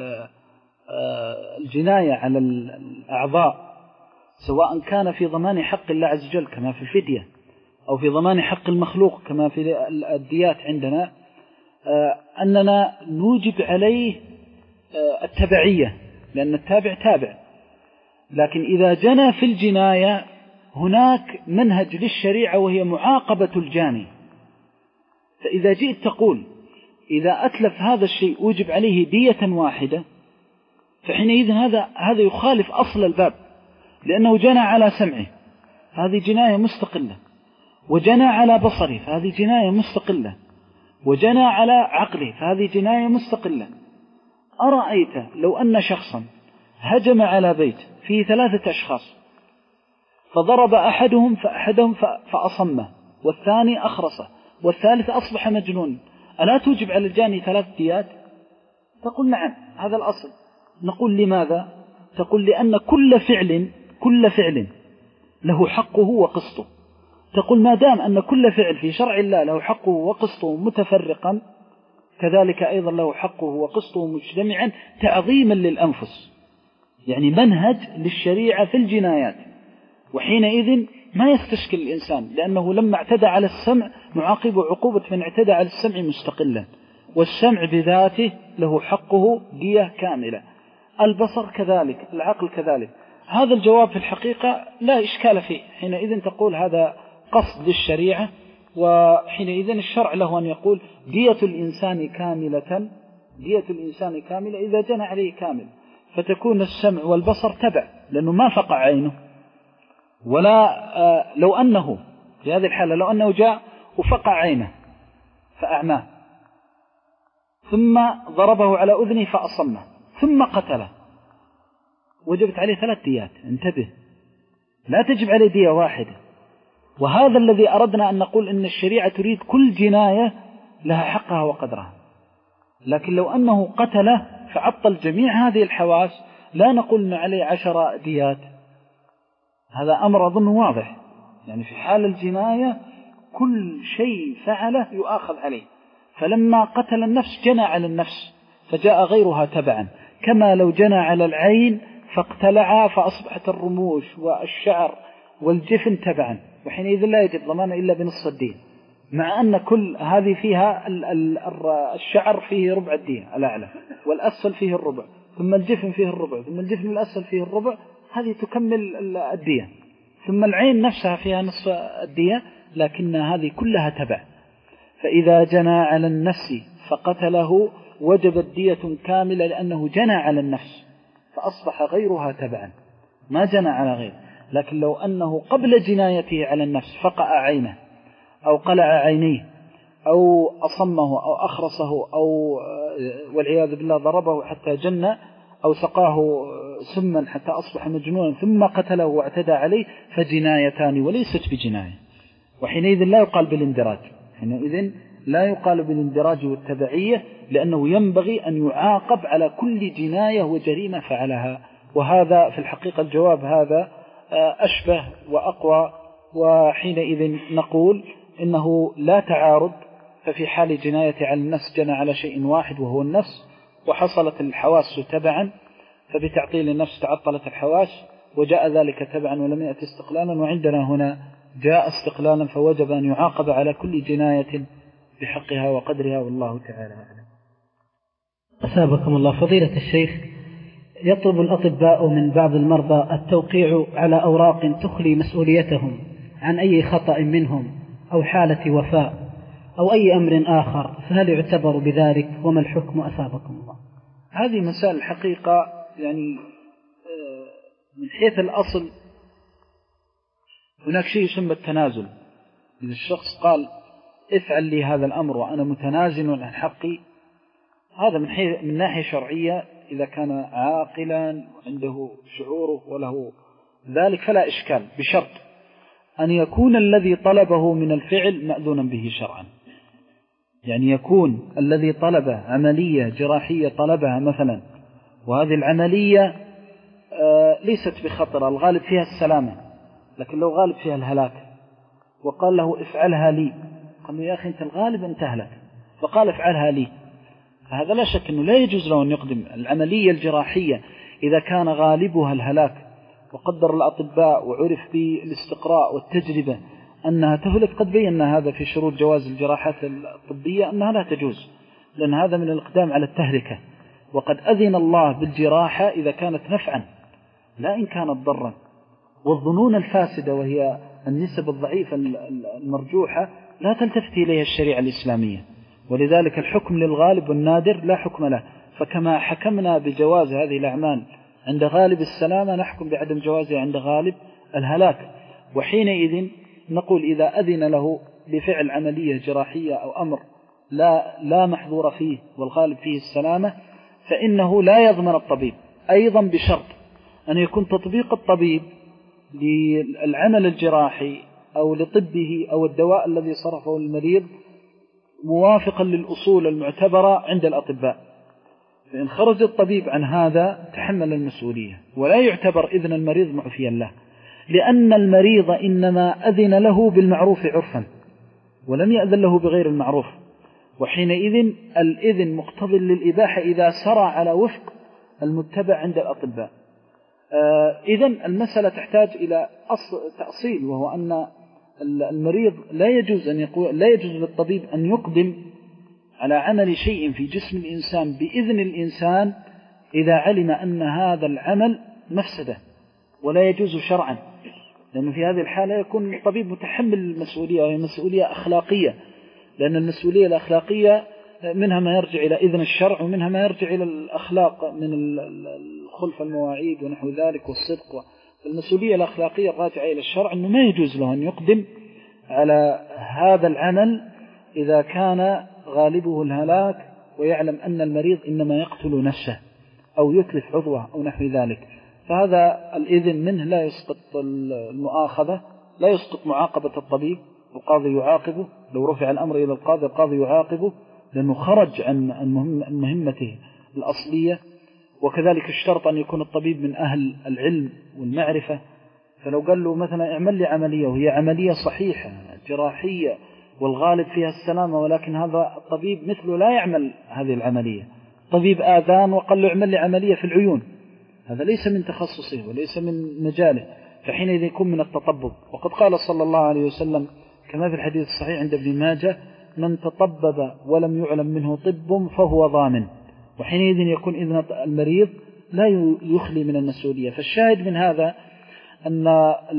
الجناية على الأعضاء، سواء كان في ضمان حق الله عز وجل كما في الفدية، أو في ضمان حق المخلوق كما في الديات عندنا، أننا نوجب عليه التبعية، لأن التابع تابع. لكن إذا جنى في الجناية هناك منهج للشريعة وهي معاقبة الجاني. فإذا جئت تقول إذا أتلف هذا الشيء وجب عليه دية واحدة، فحينئذ هذا هذا يخالف أصل الباب، لأنه جنى على سمعه، هذه جناية مستقلة، وجنى على بصره، فهذه جناية مستقلة، وجنى على عقله، فهذه جناية مستقلة. أرأيت لو أن شخصا هجم على بيت فيه ثلاثة أشخاص فضرب أحدهم فأحدهم فأصمه، والثاني أخرسه، والثالث أصبح مجنون، ألا توجب على الجاني ثلاث ديات؟ تقول نعم، هذا الأصل. نقول لماذا؟ تقول لأن كل فعل كل فعل له حقه وقسطه. تقول ما دام أن كل فعل في شرع الله له حقه وقسطه متفرقا، كذلك أيضا له حقه وقسطه مجتمعا تعظيما للأنفس، يعني منهج للشريعة في الجنايات. وحينئذ ما يستشكل الإنسان، لأنه لما اعتدى على السمع نعاقب عقوبة من اعتدى على السمع مستقلا، والسمع بذاته له حقه دية كاملة، البصر كذلك، العقل كذلك. هذا الجواب في الحقيقة لا إشكال فيه. حينئذ تقول هذا قصد للشريعة، وحينئذ الشرع له أن يقول دية الإنسان كاملة، دية الإنسان كاملة إذا جنى عليه كامل، فتكون السمع والبصر تبع، لأنه ما فقع عينه. ولا آه لو أنه في هذه الحالة لو أنه جاء وفقع عينه فأعماه، ثم ضربه على أذنه فأصمه، ثم قتله، وجبت عليه ثلاث ديات. انتبه، لا تجب عليه دية واحدة. وهذا الذي أردنا أن نقول إن الشريعة تريد كل جناية لها حقها وقدرها. لكن لو أنه قتله فعطل جميع هذه الحواس، لا نقول إن عليه عشر ديات. هذا أمر أظن واضح، يعني في حال الجناية كل شيء فعله يؤاخذ عليه. فلما قتل النفس جنى على النفس فجاء غيرها تبعا، كما لو جنى على العين فاقتلعها فأصبحت الرموش والشعر والجفن تبعا، وحينئذ لا يجب ضمان إلا بنصف الدين، مع أن كل هذه فيها الشعر فيه ربع الدين الأعلى، والأسفل فيه الربع، ثم الجفن فيه الربع، ثم الجفن الأسفل فيه الربع، هذه تكمل الدية، ثم العين نفسها فيها نصف الدية، لكن هذه كلها تبع. فإذا جنى على النفس فقتله وجبت دية كاملة، لأنه جنى على النفس فأصبح غيرها تبعا، ما جنى على غير. لكن لو أنه قبل جنايته على النفس فقع عينه أو قلع عينيه أو أصمه أو أخرسه أو والعياذ بالله ضربه حتى جن أو سقاه سما حتى أصبح مجنونا ثم قتله واعتدى عليه، فجنايتان وليست بجناية، وحينئذ لا يقال بالاندراج، حينئذ لا يقال بالاندراج والتبعية، لأنه ينبغي أن يعاقب على كل جناية وجريمة فعلها. وهذا في الحقيقة الجواب هذا أشبه وأقوى. وحينئذ نقول إنه لا تعارض، ففي حال جناية على النفس جنى على شيء واحد وهو النفس، وحصلت الحواس تبعا، فبتعطيل النفس تعطلت الحواس وجاء ذلك تبعا ولم يأتي استقلالا، وعندنا هنا جاء استقلالا، فوجب أن يعاقب على كل جناية بحقها وقدرها، والله تعالى أعلم. أثابكم الله. فضيلة الشيخ، يطلب الأطباء من بعض المرضى التوقيع على أوراق تخلي مسؤوليتهم عن أي خطأ منهم أو حالة وفاة أو أي أمر آخر، فهل يعتبر بذلك وما الحكم أثابكم الله؟ هذه مسائل الحقيقة يعني من حيث الأصل هناك شيء يسمى التنازل. إذا الشخص قال افعل لي هذا الأمر وأنا متنازل عن حقي، هذا من حيث من ناحية شرعية إذا كان عاقلا عنده شعوره وله ذلك فلا إشكال، بشرط أن يكون الذي طلبه من الفعل مأذونا به شرعا. يعني يكون الذي طلب عملية جراحية طلبها مثلا، وهذه العملية ليست بخطرة، الغالب فيها السلامة، لكن لو غالب فيها الهلاك وقال له افعلها لي، قال له يا أخي أنت الغالب أن تهلك، فقال افعلها لي، فهذا لا شك أنه لا يجوز له أن يقدم العملية الجراحية إذا كان غالبها الهلاك، وقدر الأطباء وعرف بالاستقراء والتجربة أنها تهلك. قد بينا هذا في شروط جواز الجراحات الطبية أنها لا تجوز، لأن هذا من الإقدام على التهلكة. وقد أذن الله بالجراحة إذا كانت نفعا لا إن كانت ضرا. والظنون الفاسدة وهي النسب الضعيفة المرجوحة لا تلتفت إليها الشريعة الإسلامية، ولذلك الحكم للغالب والنادر لا حكم له. فكما حكمنا بجواز هذه الأعمال عند غالب السلامة نحكم بعدم جوازها عند غالب الهلاك. وحينئذ نقول إذا أذن له بفعل عملية جراحية أو أمر لا, لا محظور فيه والغالب فيه السلامة فإنه لا يضمن الطبيب، أيضا بشرط أن يكون تطبيق الطبيب للعمل الجراحي أو لطبه أو الدواء الذي صرفه المريض موافقا للأصول المعتبرة عند الأطباء. فإن خرج الطبيب عن هذا تحمل المسؤولية، ولا يعتبر إذن المريض معفيا له، لأن المريض إنما أذن له بالمعروف عرفا ولم يأذن له بغير المعروف، وحينئذ الإذن مقتضي للإباحة إذا سرى على وفق المتبع عند الأطباء. آه إذن المسألة تحتاج إلى أصل تأصيل، وهو أن المريض لا يجوز أن يقول لا يجوز للطبيب أن يقدم على عمل شيء في جسم الإنسان بإذن الإنسان إذا علم أن هذا العمل مفسدة ولا يجوز شرعا، لأنه في هذه الحالة يكون الطبيب متحمل المسؤولية، وهي مسؤولية أخلاقية، لأن المسؤولية الأخلاقية منها ما يرجع إلى إذن الشرع ومنها ما يرجع إلى الأخلاق من الخلف المواعيد ونحو ذلك والصدق. المسؤولية الأخلاقية الراجعة إلى الشرع أنه ما يجوز له أن يقدم على هذا العمل إذا كان غالبه الهلاك ويعلم أن المريض إنما يقتل نفسه أو يتلف عضوه أو نحو ذلك. فهذا الإذن منه لا يسقط المؤاخذة، لا يسقط معاقبة الطبيب، القاضي يعاقبه لو رفع الأمر إلى القاضي، القاضي يعاقبه لأنه خرج عن مهمته الأصلية. وكذلك اشترط أن يكون الطبيب من أهل العلم والمعرفة، فلو قال له مثلا اعمل لي عملية وهي عملية صحيحة جراحية والغالب فيها السلامة، ولكن هذا الطبيب مثله لا يعمل هذه العملية، طبيب آذان وقال له اعمل لي عملية في العيون، هذا ليس من تخصصه وليس من مجاله، فحينئذ يكون من التطبب. وقد قال صلى الله عليه وسلم كما في الحديث الصحيح عند ابن ماجه: من تطبب ولم يعلم منه طب فهو ضامن. وحينئذ يكون إذن المريض لا يخلي من المسؤولية. فالشاهد من هذا أن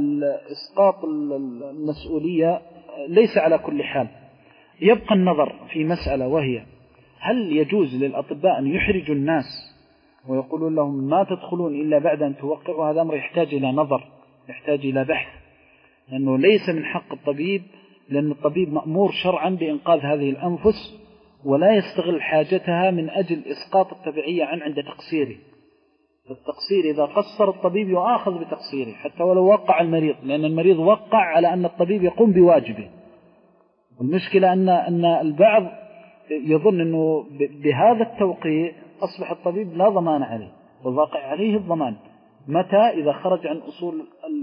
إسقاط المسؤولية ليس على كل حال. يبقى النظر في مسألة، وهي هل يجوز للأطباء أن يحرجوا الناس ويقولون لهم ما تدخلون إلا بعد أن توقعوا؟ هذا أمر يحتاج إلى نظر، يحتاج إلى بحث، لأنه ليس من حق الطبيب، لأن الطبيب مأمور شرعا بإنقاذ هذه الأنفس ولا يستغل حاجتها من أجل إسقاط التبعية عن عند تقصيره. التقصير إذا قصر الطبيب يؤاخذ بتقصيره حتى ولو وقع المريض، لأن المريض وقع على أن الطبيب يقوم بواجبه. والمشكلة أن أن البعض يظن أنه بهذا التوقيع أصبح الطبيب لا ضمان عليه، والواقع عليه الضمان متى إذا خرج عن أصول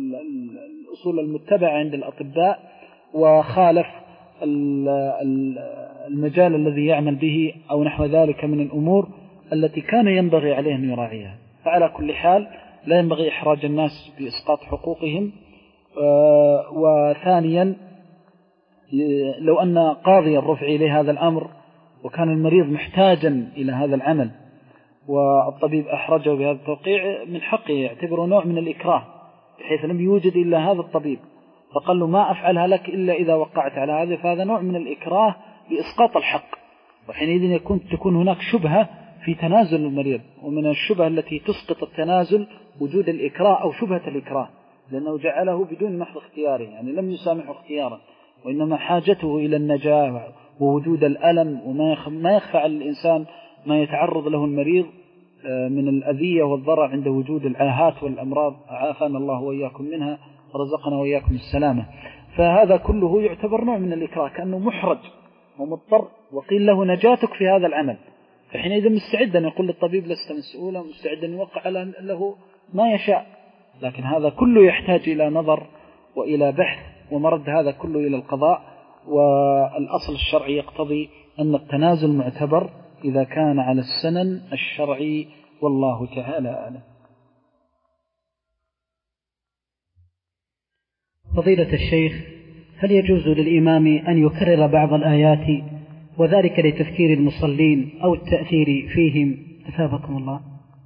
الأصول المتبعة عند الأطباء وخالف المجال الذي يعمل به أو نحو ذلك من الأمور التي كان ينبغي عليه أن يراعيها. فعلى كل حال لا ينبغي إحراج الناس بإسقاط حقوقهم. وثانيا لو أن قاضيا رفع إليه هذا الأمر وكان المريض محتاجا إلى هذا العمل والطبيب أحرجه بهذا التوقيع، من حقه يعتبره نوع من الإكراه، بحيث لم يوجد إلا هذا الطبيب فقال له ما أفعلها لك إلا إذا وقعت على هذا، فهذا نوع من الإكراه بإسقاط الحق. وحينئذ يكون تكون هناك شبهة في تنازل المريض، ومن الشبهة التي تسقط التنازل وجود الإكراه أو شبهة الإكراه، لأنه جعله بدون محض اختياره، يعني لم يسامحه اختيارا، وإنما حاجته إلى النجاة ووجود الألم، وما ما يخفى على الإنسان ما يتعرض له المريض من الأذية والضرر عند وجود العاهات والأمراض، عافانا الله وإياكم منها ورزقنا وإياكم السلامة. فهذا كله يعتبر نوع من الإكراه، كأنه محرج ومضطر وقيل له نجاتك في هذا العمل، فحينئذ مستعد أن يقول للطبيب لست مسؤولا، مستعد أن يوقع له ما يشاء. لكن هذا كله يحتاج إلى نظر وإلى بحث، ومرد هذا كله إلى القضاء. والأصل الشرعي يقتضي أن التنازل معتبر إذا كان على السنن الشرعي، والله تعالى أعلم. فضيلة الشيخ، هل يجوز للإمام أن يكرر بعض الآيات وذلك لتذكير المصلين أو التأثير فيهم؟ أثابكم الله.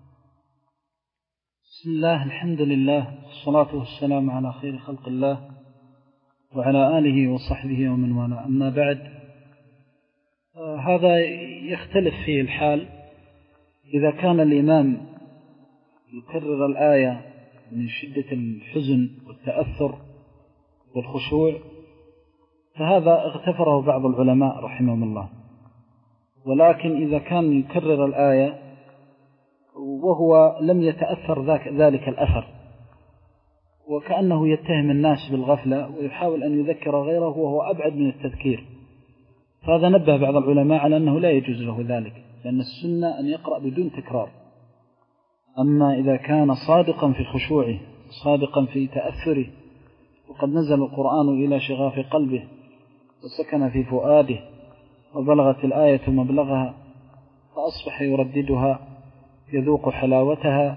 بسم الله، الحمد لله، والصلاة والسلام على خير خلق الله وعلى آله وصحبه ومن والاه، أما بعد، هذا يختلف فيه الحال. إذا كان الإمام يكرر الآية من شدة الحزن والتأثر والخشوع فهذا اغتفره بعض العلماء رحمهم الله. ولكن إذا كان يكرر الآية وهو لم يتأثر ذلك الأثر وكأنه يتهم الناس بالغفلة ويحاول أن يذكر غيره وهو أبعد من التذكير، فهذا نبه بعض العلماء على أنه لا يجوز له ذلك، لأن السنة أن يقرأ بدون تكرار. أما إذا كان صادقا في خشوعه صادقا في تأثره وقد نزل القرآن إلى شغاف قلبه وسكن في فؤاده وبلغت الآية مبلغها فأصبح يرددها يذوق حلاوتها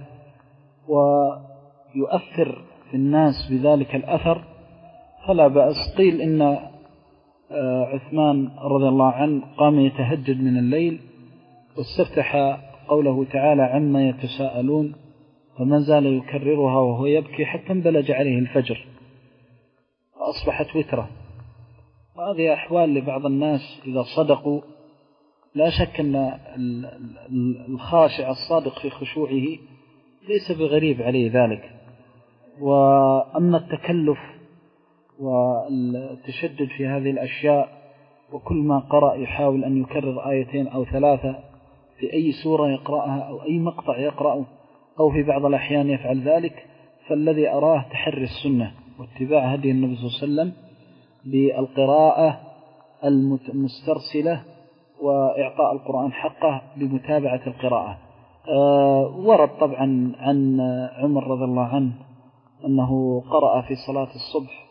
ويؤثر في الناس بذلك الأثر فلا بأس. قيل إن عثمان رضي الله عنه قام يتهجد من الليل واستفتح قوله تعالى عما يتساءلون فما زال يكررها وهو يبكي حتى انبلج عليه الفجر فأصبحت وترة. وهذه أحوال لبعض الناس إذا صدقوا لا شك أن الخاشع الصادق في خشوعه ليس بغريب عليه ذلك. وأما التكلف والتشدد في هذه الأشياء وكل ما قرأ يحاول أن يكرر آيتين أو ثلاثة في أي سورة يقرأها أو أي مقطع يقرأه أو في بعض الأحيان يفعل ذلك، فالذي أراه تحري السنة واتباع هدي النبي صلى الله عليه وسلم بالقراءة المسترسلة وإعطاء القرآن حقه بمتابعة القراءة. أه ورد طبعا عن عمر رضي الله عنه أنه قرأ في صلاة الصبح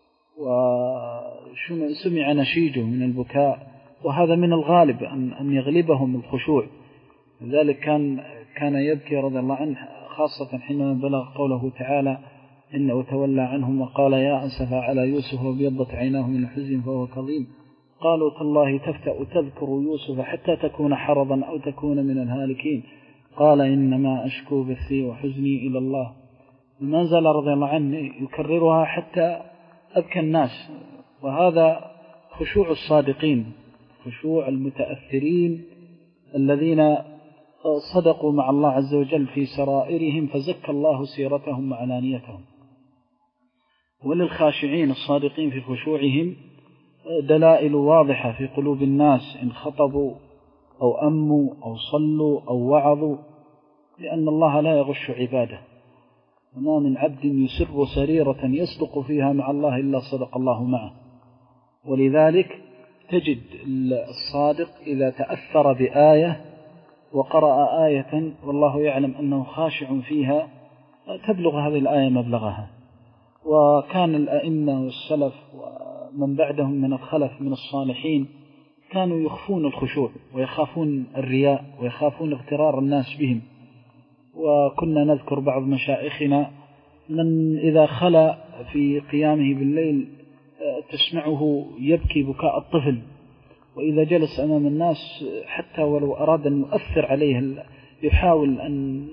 وسمع نشيجه من البكاء، وهذا من الغالب أن يغلبهم الخشوع، لذلك كان كان يبكي رضي الله عنه خاصة حينما بلغ قوله تعالى إنه تولى عنهم وقال يا أسفا على يوسف وابيضت عيناه من الحزن فهو كظيم قالوا تالله تفتأ تذكر يوسف حتى تكون حرضا أو تكون من الهالكين قال إنما أشكو بثي وحزني إلى الله. ما زال رضي الله عنه يكررها حتى أبكى الناس. وهذا خشوع الصادقين، خشوع المتأثرين الذين صدقوا مع الله عز وجل في سرائرهم فزكى الله سيرتهم وعلانيتهم. وللخاشعين الصادقين في خشوعهم دلائل واضحة في قلوب الناس إن خطبوا أو أموا أو صلوا أو وعظوا، لأن الله لا يغش عباده، وما من عبد يسر سريرة يصدق فيها مع الله إلا صدق الله معه. ولذلك تجد الصادق إذا تأثر بآية وقرأ آية والله يعلم أنه خاشع فيها تبلغ هذه الآية مبلغها. وكان الأئمة والسلف ومن بعدهم من الخلف من الصالحين كانوا يخفون الخشوع ويخافون الرياء ويخافون اغترار الناس بهم. وكنا نذكر بعض مشايخنا من إذا خلى في قيامه بالليل تسمعه يبكي بكاء الطفل، وإذا جلس أمام الناس حتى ولو أراد أن يؤثر عليه يحاول أن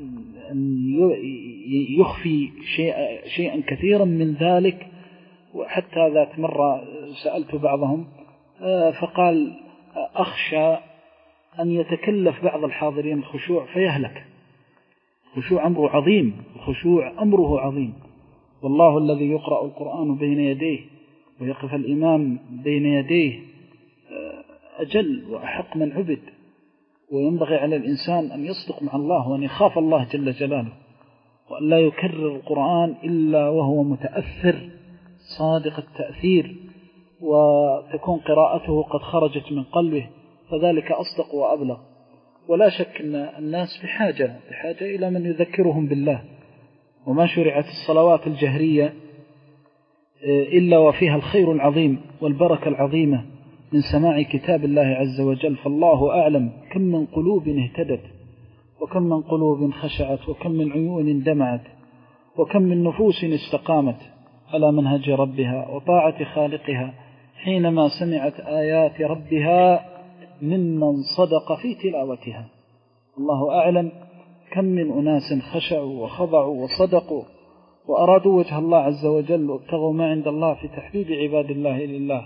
يخفي شيئا كثيرا من ذلك. وحتى ذات مرة سألت بعضهم فقال أخشى أن يتكلف بعض الحاضرين الخشوع فيهلك. خشوع أمره عظيم، الخشوع أمره عظيم، والله الذي يقرأ القرآن بين يديه ويقف الإمام بين يديه أجل وأحق من عبد. وينبغي على الإنسان أن يصدق مع الله وأن يخاف الله جل جلاله، وأن لا يكرر القرآن إلا وهو متأثر صادق التأثير وتكون قراءته قد خرجت من قلبه، فذلك أصدق وأبلغ. ولا شك أن الناس بحاجة بحاجة إلى من يذكرهم بالله. وما شرعت الصلوات الجهرية إلا وفيها الخير العظيم والبركة العظيمة من سماع كتاب الله عز وجل. فالله أعلم كم من قلوب اهتدت وكم من قلوب خشعت وكم من عيون دمعت وكم من نفوس استقامت على منهج ربها وطاعة خالقها حينما سمعت آيات ربها ممن صدق في تلاوتها. الله أعلم كم من أناس خشعوا وخضعوا وصدقوا وأرادوا وجه الله عز وجل وابتغوا ما عند الله في تحبيب عباد الله لله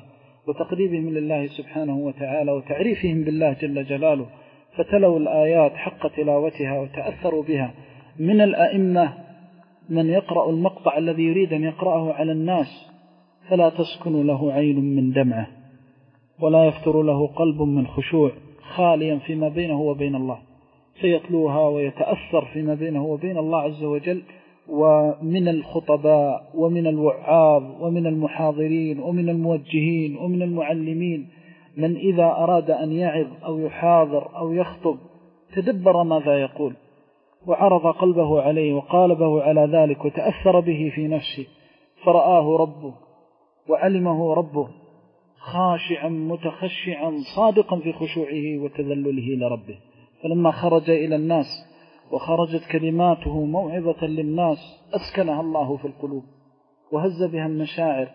وتقريبهم لله سبحانه وتعالى وتعريفهم بالله جل جلاله، فتلوا الآيات حق تلاوتها وتأثروا بها. من الأئمة من يقرأ المقطع الذي يريد أن يقرأه على الناس فلا تسكن له عين من دمعه ولا يفتر له قلب من خشوع، خاليا فيما بينه وبين الله، فيتلوها ويتأثر فيما بينه وبين الله عز وجل. ومن الخطباء ومن الوعاظ ومن المحاضرين ومن الموجهين ومن المعلمين من إذا أراد أن يعظ أو يحاضر أو يخطب تدبر ماذا يقول وعرض قلبه عليه وقالبه على ذلك وتأثر به في نفسه، فرآه ربه وعلمه ربه خاشعا متخشعا صادقا في خشوعه وتذلله لربه. فلما خرج إلى الناس وخرجت كلماته موعظة للناس أسكنها الله في القلوب وهز بها المشاعر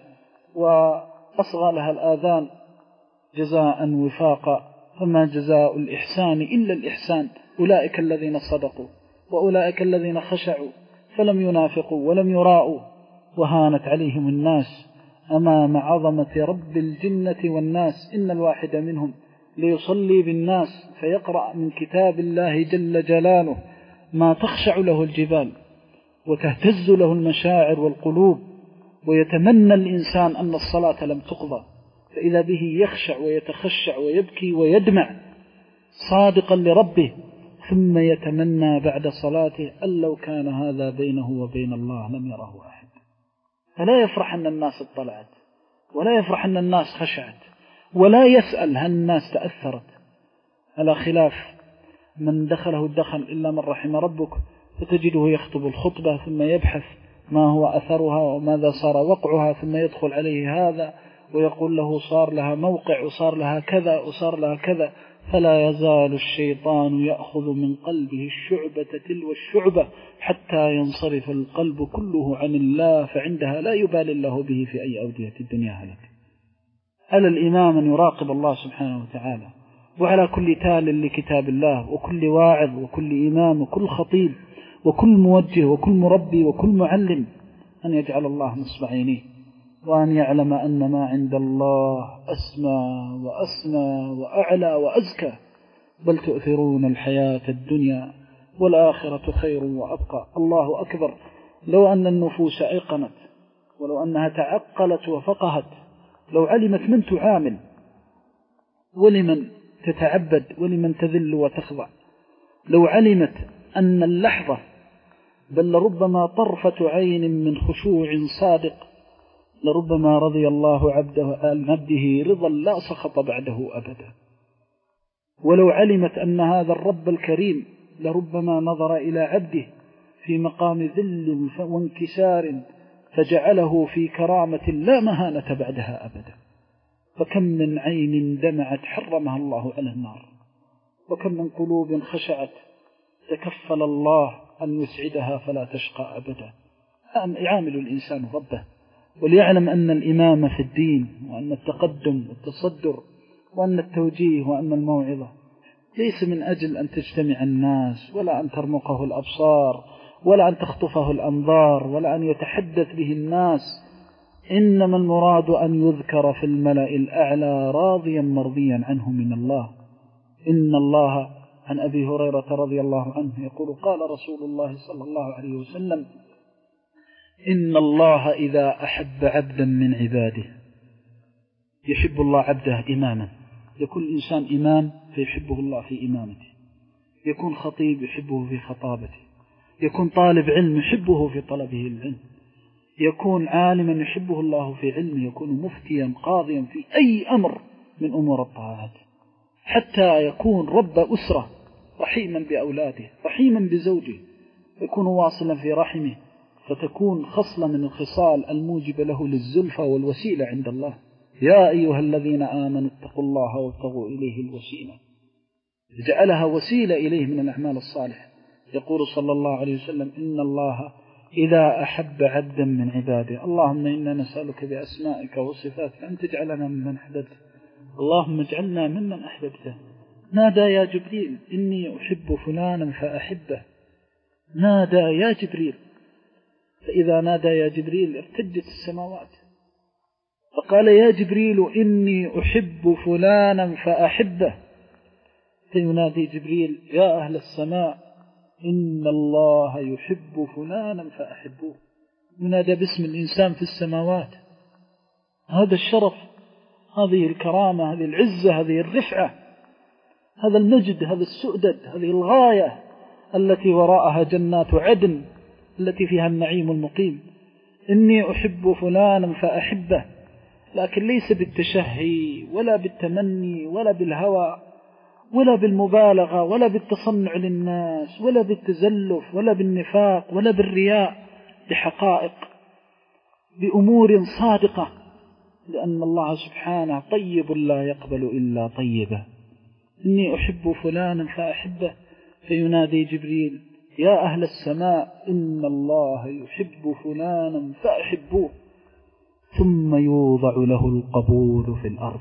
وأصغى لها الآذان جزاء وفاقا. فما جزاء الإحسان إلا الإحسان، أولئك الذين صدقوا وأولئك الذين خشعوا فلم ينافقوا ولم يراءوا وهانت عليهم الناس أمام عظمة رب الجنة والناس. إن الواحد منهم ليصلي بالناس فيقرأ من كتاب الله جل جلاله ما تخشع له الجبال وتهتز له المشاعر والقلوب، ويتمنى الإنسان أن الصلاة لم تقضى، فإذا به يخشع ويتخشع ويبكي ويدمع صادقا لربه، ثم يتمنى بعد صلاته أن لو كان هذا بينه وبين الله لم يره أحد. فلا يفرح أن الناس اطلعت، ولا يفرح أن الناس خشعت، ولا يسأل هل الناس تأثرت، على خلاف من دخله الدخل إلا من رحم ربك، فتجده يخطب الخطبة ثم يبحث ما هو أثرها وماذا صار وقعها، ثم يدخل عليه هذا ويقول له صار لها موقع وصار لها كذا وصار لها كذا. فلا يزال الشيطان يأخذ من قلبه الشعبة تلو الشعبة حتى ينصرف القلب كله عن الله، فعندها لا يبالي الله به في أي أودية الدنيا هلك. على الإمام أن يراقب الله سبحانه وتعالى، وعلى كل تال لكتاب الله وكل واعظ وكل إمام وكل خطيب وكل موجه وكل مربي وكل معلم أن يجعل الله نصب عينيه، وأن يعلم أن ما عند الله أسمى وأسمى وأعلى وأزكى، بل تؤثرون الحياة الدنيا والآخرة خير وأبقى. الله أكبر. لو أن النفوس أيقنت، ولو أنها تعقلت وفقهت، لو علمت من تعامل ولمن تتعبد ولمن تذل وتخضع، لو علمت أن اللحظة بل لربما طرفة عين من خشوع صادق لربما رضي الله عبده عن عبده رضا لا سخط بعده أبدا. ولو علمت أن هذا الرب الكريم لربما نظر إلى عبده في مقام ذل وانكسار فجعله في كرامة لا مهانة بعدها أبدا. فكم من عين دمعت حرمها الله على النار، وكم من قلوب خشعت تكفل الله أن يسعدها فلا تشقى أبدا. يعامل الإنسان ربه وليعلم أن الإمامة في الدين، وأن التقدم والتصدر وأن التوجيه وأن الموعظة ليس من أجل أن تجتمع الناس، ولا أن ترمقه الأبصار، ولا أن تخطفه الأنظار، ولا أن يتحدث به الناس. إنما المراد أن يذكر في الملأ الأعلى راضيا مرضيا عنه من الله. إن الله عن أبي هريرة رضي الله عنه يقول قال رسول الله صلى الله عليه وسلم: إن الله إذا أحب عبدا من عباده، يحب الله عبده إماما، يكون الإنسان إمام فيحبه الله في إمامته، يكون خطيب يحبه في خطابته، يكون طالب علم يحبه في طلبه العلم، يكون عالما يحبه الله في علمه، يكون مفتيا قاضيا في أي أمر من أمور الطاعات، حتى يكون رب أسرة رحيما بأولاده رحيما بزوجه، يكون واصلا في رحمه، فتكون خصلة من الخصال الموجبة له للزلفى والوسيلة عند الله. يا أيها الذين آمنوا اتقوا الله وابتغوا إليه الوسيلة، جعلها وسيلة إليه من الأعمال الصالحة. يقول صلى الله عليه وسلم: إن الله إذا أحب عبدا من عباده، اللهم إنا نسألك بأسمائك وصفاتك أن تجعلنا ممن أحببت، اللهم اجعلنا ممن أحببته. نادى يا جبريل: إني أحب فلانا فأحبه. نادى يا جبريل، فإذا نادى يا جبريل ارتجت السماوات فقال يا جبريل إني أحب فلانا فأحبه، فينادي جبريل يا أهل السماء إن الله يحب فلانا فأحبوه. ينادى باسم الإنسان في السماوات. هذا الشرف، هذه الكرامة، هذه العزة، هذه الرفعة، هذا المجد، هذا السؤدد، هذه الغاية التي وراءها جنات عدن التي فيها النعيم المقيم. إني أحب فلانا فأحبه، لكن ليس بالتشهي ولا بالتمني ولا بالهوى ولا بالمبالغة ولا بالتصنع للناس ولا بالتزلف ولا بالنفاق ولا بالرياء، بحقائق، بأمور صادقة، لأن الله سبحانه طيب لا يقبل إلا طيبا. إني أحب فلانا فأحبه، فينادي جبريل يا أهل السماء إن الله يحب فلانا فأحبوه، ثم يوضع له القبول في الأرض.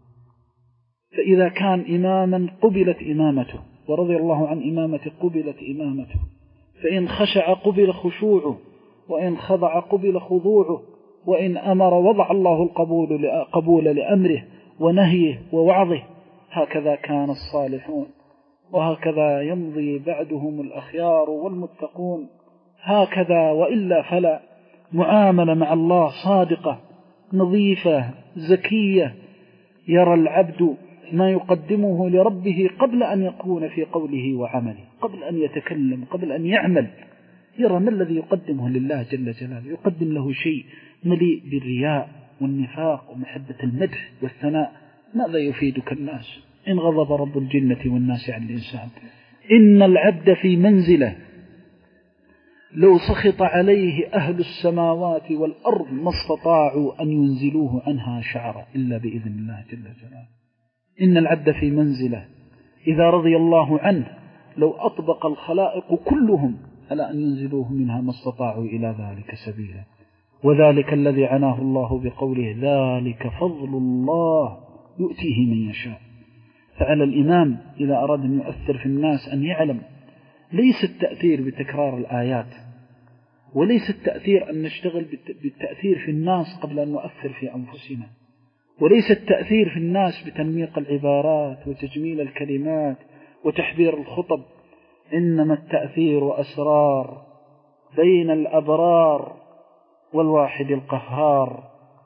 فإذا كان إماما قبلت إمامته، ورضي الله عن إمامته قبلت إمامته، فإن خشع قبل خشوعه، وإن خضع قبل خضوعه، وإن أمر وضع الله القبول قبول لأمره ونهيه ووعظه. هكذا كان الصالحون، وهكذا يمضي بعدهم الأخيار والمتقون، هكذا وإلا فلا. معاملة مع الله صادقة نظيفة زكية، يرى العبد ما يقدمه لربه قبل أن يكون في قوله وعمله، قبل أن يتكلم، قبل أن يعمل، يرى ما الذي يقدمه لله جل جلاله. يقدم له شيء مليء بالرياء والنفاق ومحبة المدح والثناء، ماذا يفيدك الناس إن غضب رب الجنة والناس عن الإنسان؟ إن العبد في منزله لو سخط عليه أهل السماوات والأرض ما استطاعوا أن ينزلوه عنها شعرا إلا بإذن الله جل جلاله. إن العبد في منزله إذا رضي الله عنه لو أطبق الخلائق كلهم على أن ينزلوه منها ما استطاعوا إلى ذلك سبيلا. وذلك الذي عناه الله بقوله ذلك فضل الله يؤتيه من يشاء. فعلى الإمام إذا أراد أن يؤثر في الناس أن يعلم ليس التأثير بتكرار الآيات، وليس التأثير أن نشتغل بالتأثير في الناس قبل أن نؤثر في أنفسنا، وليس التأثير في الناس بتنميق العبارات وتجميل الكلمات وتحبير الخطب، إنما التأثير أسرار بين الأبرار والواحد القهار.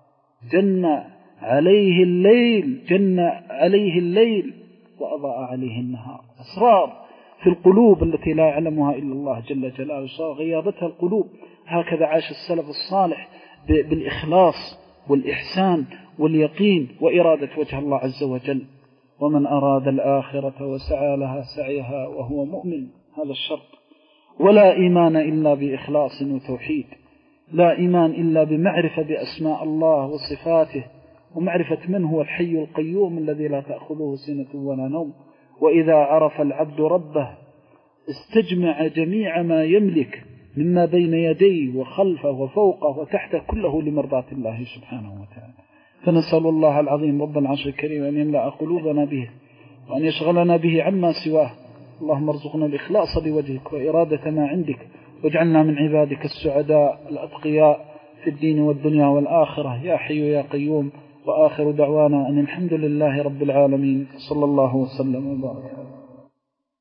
جن عليه الليل جن عليه الليل وأضاء عليه النهار. أسرار في القلوب التي لا يعلمها إلا الله جل جلاله، غيابتها القلوب. هكذا عاش السلف الصالح بالإخلاص والإحسان واليقين وإرادة وجه الله عز وجل. ومن أراد الآخرة وسعى لها سعيها وهو مؤمن، هذا الشرط. ولا إيمان إلا بإخلاص وتوحيد، لا إيمان إلا بمعرفة بأسماء الله وصفاته، ومعرفة من هو الحي القيوم الذي لا تأخذه سنة ولا نوم. وإذا عرف العبد ربه استجمع جميع ما يملك مما بين يديه وخلفه وفوقه وتحته كله لمرضاة الله سبحانه وتعالى. فنسأل الله العظيم رب العرش الكريم أن يملأ قلوبنا به وأن يشغلنا به عما سواه. اللهم ارزقنا الإخلاص لوجهك وإرادة ما عندك، واجعلنا من عبادك السعداء الأتقياء في الدين والدنيا والآخرة يا حي يا قيوم. وآخر دعوانا أن الحمد لله رب العالمين، صلى الله وسلم وبارك.